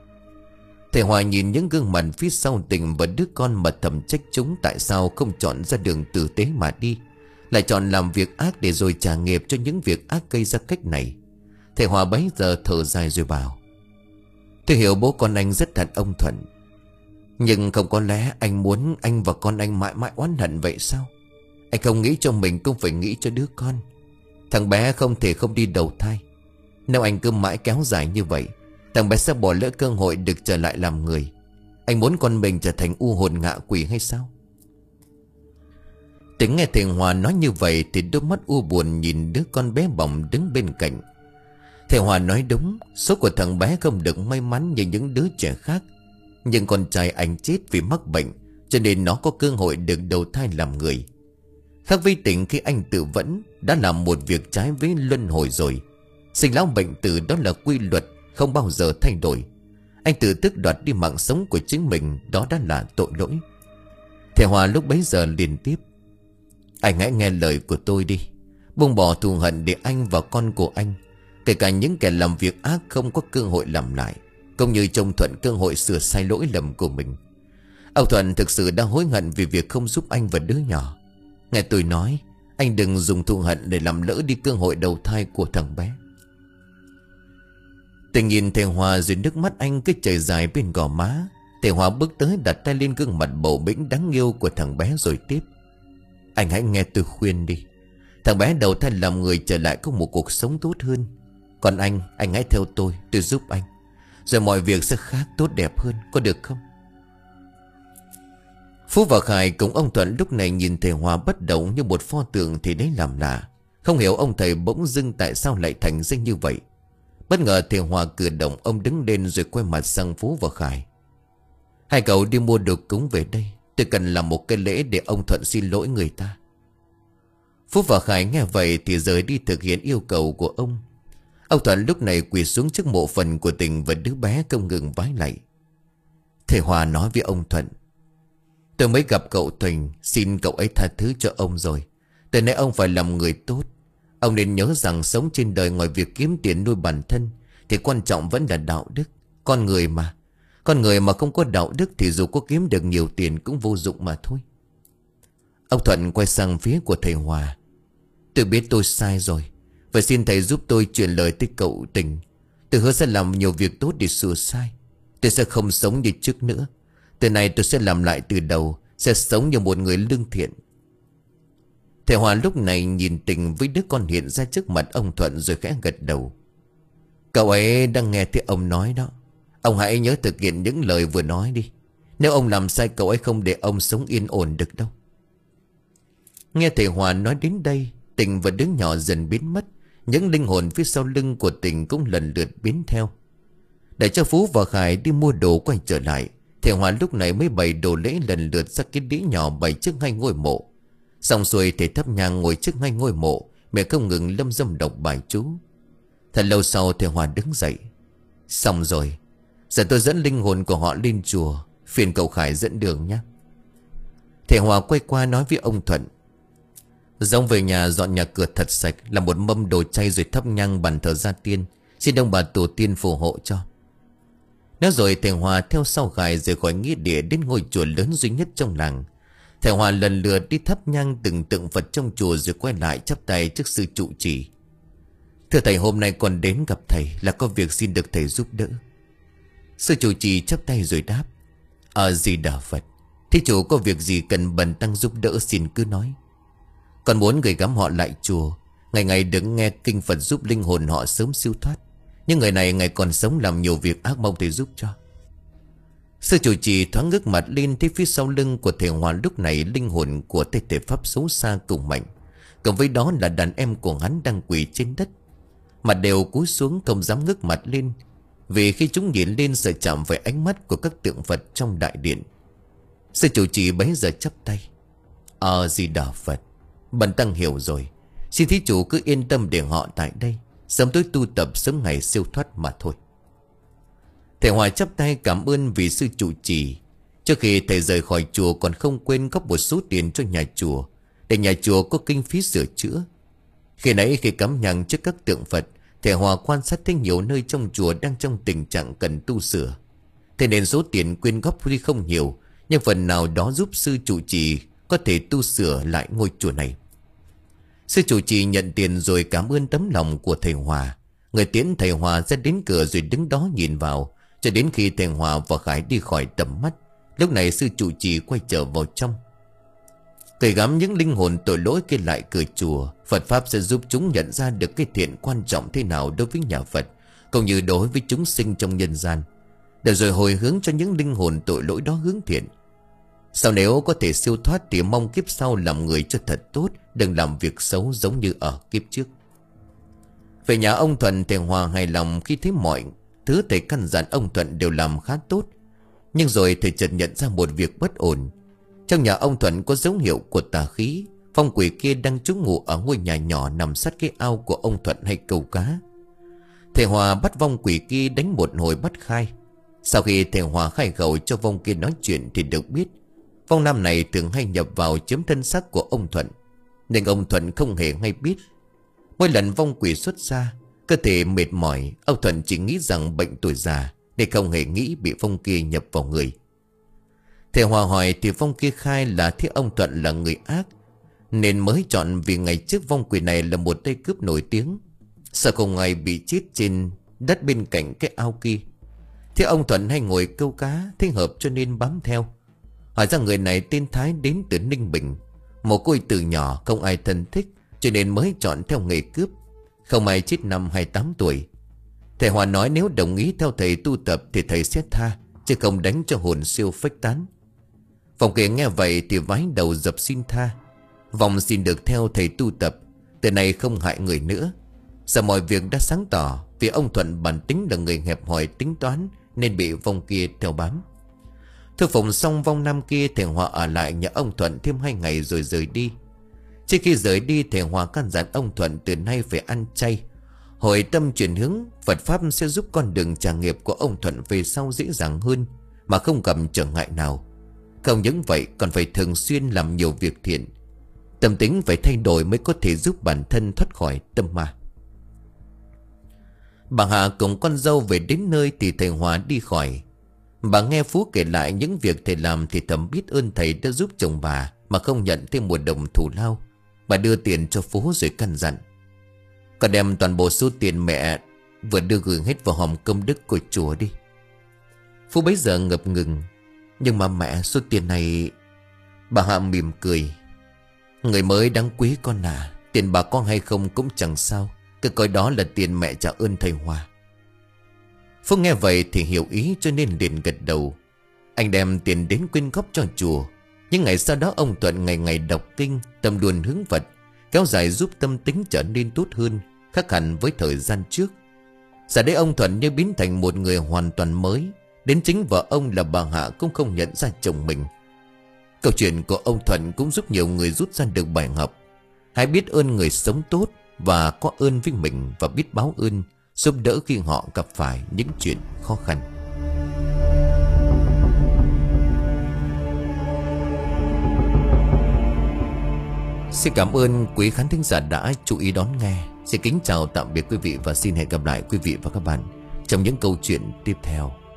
Thầy Hòa nhìn những gương mặt phía sau Tình và đứa con mà thầm trách chúng tại sao không chọn ra đường tử tế mà đi, lại chọn làm việc ác để rồi trả nghiệp cho những việc ác gây ra cách này. Thầy Hòa bấy giờ thở dài rồi bảo: tôi hiểu bố con anh rất hận ông Thuận, nhưng không có lẽ anh muốn anh và con anh mãi mãi oán hận vậy sao? Anh không nghĩ cho mình cũng phải nghĩ cho đứa con. Thằng bé không thể không đi đầu thai. Nếu anh cứ mãi kéo dài như vậy, thằng bé sẽ bỏ lỡ cơ hội được trở lại làm người. Anh muốn con mình trở thành u hồn ngạ quỷ hay sao? Tính nghe thầy Hòa nói như vậy thì đôi mắt u buồn nhìn đứa con bé bỏng đứng bên cạnh. Thầy Hòa nói đúng, số của thằng bé không được may mắn như những đứa trẻ khác. Nhưng con trai anh chết vì mắc bệnh, cho nên nó có cơ hội được đầu thai làm người. Khác với Tình, khi anh tự vẫn đã làm một việc trái với luân hồi rồi. Sinh lão bệnh tử đó là quy luật không bao giờ thay đổi. Anh tự tước đoạt đi mạng sống của chính mình, đó đã là tội lỗi. Thầy Hòa lúc bấy giờ liền tiếp: Anh hãy nghe lời của tôi đi, buông bỏ thù hận để anh và con của anh, kể cả những kẻ làm việc ác, không có cơ hội làm lại, cũng như trông Thuận cơ hội sửa sai lỗi lầm của mình. Ông Thuận thực sự đã hối hận vì việc không giúp anh và đứa nhỏ. Nghe tôi nói, anh đừng dùng thù hận để làm lỡ đi cơ hội đầu thai của thằng bé. Tình nhìn thầy Hòa rồi nước mắt anh cứ chảy dài bên gò má. Thầy Hòa bước tới đặt tay lên gương mặt bầu bĩnh đáng yêu của thằng bé rồi tiếp: Anh hãy nghe tôi khuyên đi. Thằng bé đầu thai làm người trở lại có một cuộc sống tốt hơn. Còn anh, anh hãy theo tôi, tôi giúp anh, rồi mọi việc sẽ khác tốt đẹp hơn, có được không? Phú và Khải cùng ông Thuận lúc này nhìn thầy Hòa bất động như một pho tượng thì đấy làm lạ. Không hiểu ông thầy bỗng dưng tại sao lại thành danh như vậy. Bất ngờ thầy Hòa cử động, ông đứng lên rồi quay mặt sang Phú và Khải: Hai cậu đi mua đồ cúng về đây, tôi cần làm một cái lễ để ông Thuận xin lỗi người ta. Phú và Khải nghe vậy thì rời đi thực hiện yêu cầu của ông. Ông Thuận lúc này quỳ xuống trước mộ phần của Tình và đứa bé không ngừng vái lạy. Thầy Hòa nói với ông Thuận: Tôi mới gặp cậu Thuận, xin cậu ấy tha thứ cho ông rồi. Từ nay ông phải làm người tốt. Ông nên nhớ rằng sống trên đời ngoài việc kiếm tiền nuôi bản thân thì quan trọng vẫn là đạo đức. Con người mà Con người mà không có đạo đức thì dù có kiếm được nhiều tiền cũng vô dụng mà thôi. Ông Thuận quay sang phía của thầy Hòa: Tôi biết tôi sai rồi, vậy xin thầy giúp tôi truyền lời tới cậu Tình. Tôi hứa sẽ làm nhiều việc tốt để sửa sai. Tôi sẽ không sống như trước nữa. Từ nay tôi sẽ làm lại từ đầu, sẽ sống như một người lương thiện. Thầy Hòa lúc này nhìn Tình với đứa con hiện ra trước mặt ông Thuận rồi khẽ gật đầu. Cậu ấy đang nghe thấy ông nói đó. Ông hãy nhớ thực hiện những lời vừa nói đi. Nếu ông làm sai, cậu ấy không để ông sống yên ổn được đâu. Nghe thầy Hòa nói đến đây, Tình và đứa nhỏ dần biến mất. Những linh hồn phía sau lưng của Tình cũng lần lượt biến theo. Để cho Phú và Khải đi mua đồ quay trở lại, thầy Hòa lúc này mới bày đồ lễ lần lượt ra cái đĩa nhỏ bày trước hai ngôi mộ. Xong xuôi thầy thắp nhang ngồi trước hai ngôi mộ, miệng không ngừng lâm dâm đọc bài chú. Thật lâu sau thầy Hòa đứng dậy: Xong rồi, giờ tôi dẫn linh hồn của họ lên chùa, phiền cậu Khải dẫn đường nhé. Thầy Hòa quay qua nói với ông Thuận: Dòng về nhà dọn nhà cửa thật sạch, làm một mâm đồ chay rồi thắp nhang bàn thờ gia tiên, xin ông bà tổ tiên phù hộ cho. Nói rồi thầy Hòa theo sau Khải rời khỏi nghĩa địa đến ngôi chùa lớn duy nhất trong làng. Thầy Hòa lần lượt đi thắp nhang từng tượng Phật trong chùa rồi quay lại chắp tay trước sư trụ trì: Thưa thầy, hôm nay con đến gặp thầy là có việc xin được thầy giúp đỡ. Sư trụ trì chắp tay rồi đáp: A Di Đà Phật. Thí chủ có việc gì cần bần tăng giúp đỡ xin cứ nói. Con muốn gửi gắm họ lại chùa, ngày ngày đứng nghe kinh Phật giúp linh hồn họ sớm siêu thoát. Nhưng người này ngày còn sống làm nhiều việc ác, mong thầy giúp cho. Sư chủ trì thoáng ngước mặt lên, thấy phía sau lưng của thầy Hòa lúc này linh hồn của thầy thể pháp xấu xa cùng mạnh, cộng với đó là đàn em của hắn đang quỳ trên đất, mặt đều cúi xuống không dám ngước mặt lên, vì khi chúng nhìn lên sợ chạm phải ánh mắt của các tượng Phật trong đại điện. Sư chủ trì bấy giờ chắp tay: A Di Đà Phật. Bần tăng hiểu rồi, xin thí chủ cứ yên tâm để họ tại đây sớm tối tu tập, sớm ngày siêu thoát mà thôi. Thầy Hòa chắp tay cảm ơn vì sư trụ trì. Trước khi thầy rời khỏi chùa còn không quên góp một số tiền cho nhà chùa, để nhà chùa có kinh phí sửa chữa. Khi nãy khi cắm nhang trước các tượng Phật, thầy Hòa quan sát thấy nhiều nơi trong chùa đang trong tình trạng cần tu sửa. Thế nên số tiền quyên góp tuy không nhiều, nhưng phần nào đó giúp sư trụ trì có thể tu sửa lại ngôi chùa này. Sư trụ trì nhận tiền rồi cảm ơn tấm lòng của thầy Hòa. Người tiễn thầy Hòa ra đến cửa rồi đứng đó nhìn vào, cho đến khi thầy Hòa và Khải đi khỏi tầm mắt. Lúc này sư trụ trì quay trở vào trong. Gửi gắm những linh hồn tội lỗi kia lại cửa chùa, Phật Pháp sẽ giúp chúng nhận ra được cái thiện quan trọng thế nào đối với nhà Phật, cũng như đối với chúng sinh trong nhân gian, để rồi hồi hướng cho những linh hồn tội lỗi đó hướng thiện. Sau nếu có thể siêu thoát thì mong kiếp sau làm người cho thật tốt, đừng làm việc xấu giống như ở kiếp trước. Về nhà ông Thuận, thầy Hòa hài lòng khi thấy mọi thứ thầy căn dặn ông Thuận đều làm khá tốt. Nhưng rồi thầy chợt nhận ra một việc bất ổn. Trong nhà ông Thuận có dấu hiệu của tà khí. Phong quỷ kia đang trú ngụ ở ngôi nhà nhỏ nằm sát cái ao của ông Thuận hay câu cá. Thầy Hòa bắt vong quỷ kia đánh một hồi bắt khai. Sau khi thầy Hòa khai khẩu cho vong kia nói chuyện thì được biết vong nam này thường hay nhập vào chiếm thân xác của ông Thuận, nhưng ông Thuận không hề hay biết. Mỗi lần vong quỷ xuất ra, cơ thể mệt mỏi, ông Thuận chỉ nghĩ rằng bệnh tuổi già, nên không hề nghĩ bị vong kia nhập vào người. Thầy Hòa hỏi thì vong kia khai là thấy ông Thuận là người ác, nên mới chọn vì ngày trước vong quỷ này là một tay cướp nổi tiếng. Sợ không ngày bị chết trên đất bên cạnh cái ao kia. Thế ông Thuận hay ngồi câu cá, thích hợp cho nên bám theo. Hỏi ra người này tên Thái, đến từ Ninh Bình, một côi từ nhỏ, không ai thân thích, cho nên mới chọn theo nghề cướp. Không ai chết năm hai mươi tám tuổi. Thầy Hòa nói nếu đồng ý theo thầy tu tập thì thầy sẽ tha, chứ không đánh cho hồn siêu phách tán. Vong kia nghe vậy thì vái đầu dập xin tha. Vong xin được theo thầy tu tập, từ này không hại người nữa. Giờ mọi việc đã sáng tỏ, vì ông Thuận bản tính là người hẹp hòi tính toán, nên bị vong kia theo bám. Thư phụng xong vong nam kia, thầy Hòa ở lại nhà ông Thuận thêm hai ngày rồi rời đi. Trước khi rời đi, thầy Hòa căn dặn ông Thuận từ nay phải ăn chay. Hồi tâm chuyển hướng, Phật Pháp sẽ giúp con đường trả nghiệp của ông Thuận về sau dễ dàng hơn, mà không gặp trở ngại nào. Không những vậy còn phải thường xuyên làm nhiều việc thiện. Tâm tính phải thay đổi mới có thể giúp bản thân thoát khỏi tâm ma. Bà Hạ cùng con dâu về đến nơi thì thầy Hòa đi khỏi. Bà nghe Phú kể lại những việc thầy làm thì thầm biết ơn thầy đã giúp chồng bà mà không nhận thêm một đồng thù lao. Bà đưa tiền cho Phú rồi căn dặn: "Con đem toàn bộ số tiền mẹ vừa đưa gửi hết vào hòm công đức của chùa đi." Phú bấy giờ ngập ngừng: "Nhưng mà mẹ, số tiền này..." Bà Hạ mỉm cười: "Người mới đáng quý con à, tiền bà có hay không cũng chẳng sao, cứ coi đó là tiền mẹ trả ơn thầy Hòa." Phú nghe vậy thì hiểu ý cho nên liền gật đầu. Anh đem tiền đến quyên góp cho chùa. Nhưng ngày sau đó ông Thuận ngày ngày đọc kinh, tâm luôn hướng Phật, kéo dài giúp tâm tính trở nên tốt hơn, khác hẳn với thời gian trước. Giờ đây ông Thuận như biến thành một người hoàn toàn mới. Đến chính vợ ông là bà Hạ cũng không nhận ra chồng mình. Câu chuyện của ông Thuận cũng giúp nhiều người rút ra được bài học: hãy biết ơn người sống tốt và có ơn với mình, và biết báo ơn, giúp đỡ khi họ gặp phải những chuyện khó khăn. Xin cảm ơn quý khán thính giả đã chú ý đón nghe. Xin kính chào tạm biệt quý vị và xin hẹn gặp lại quý vị và các bạn trong những câu chuyện tiếp theo.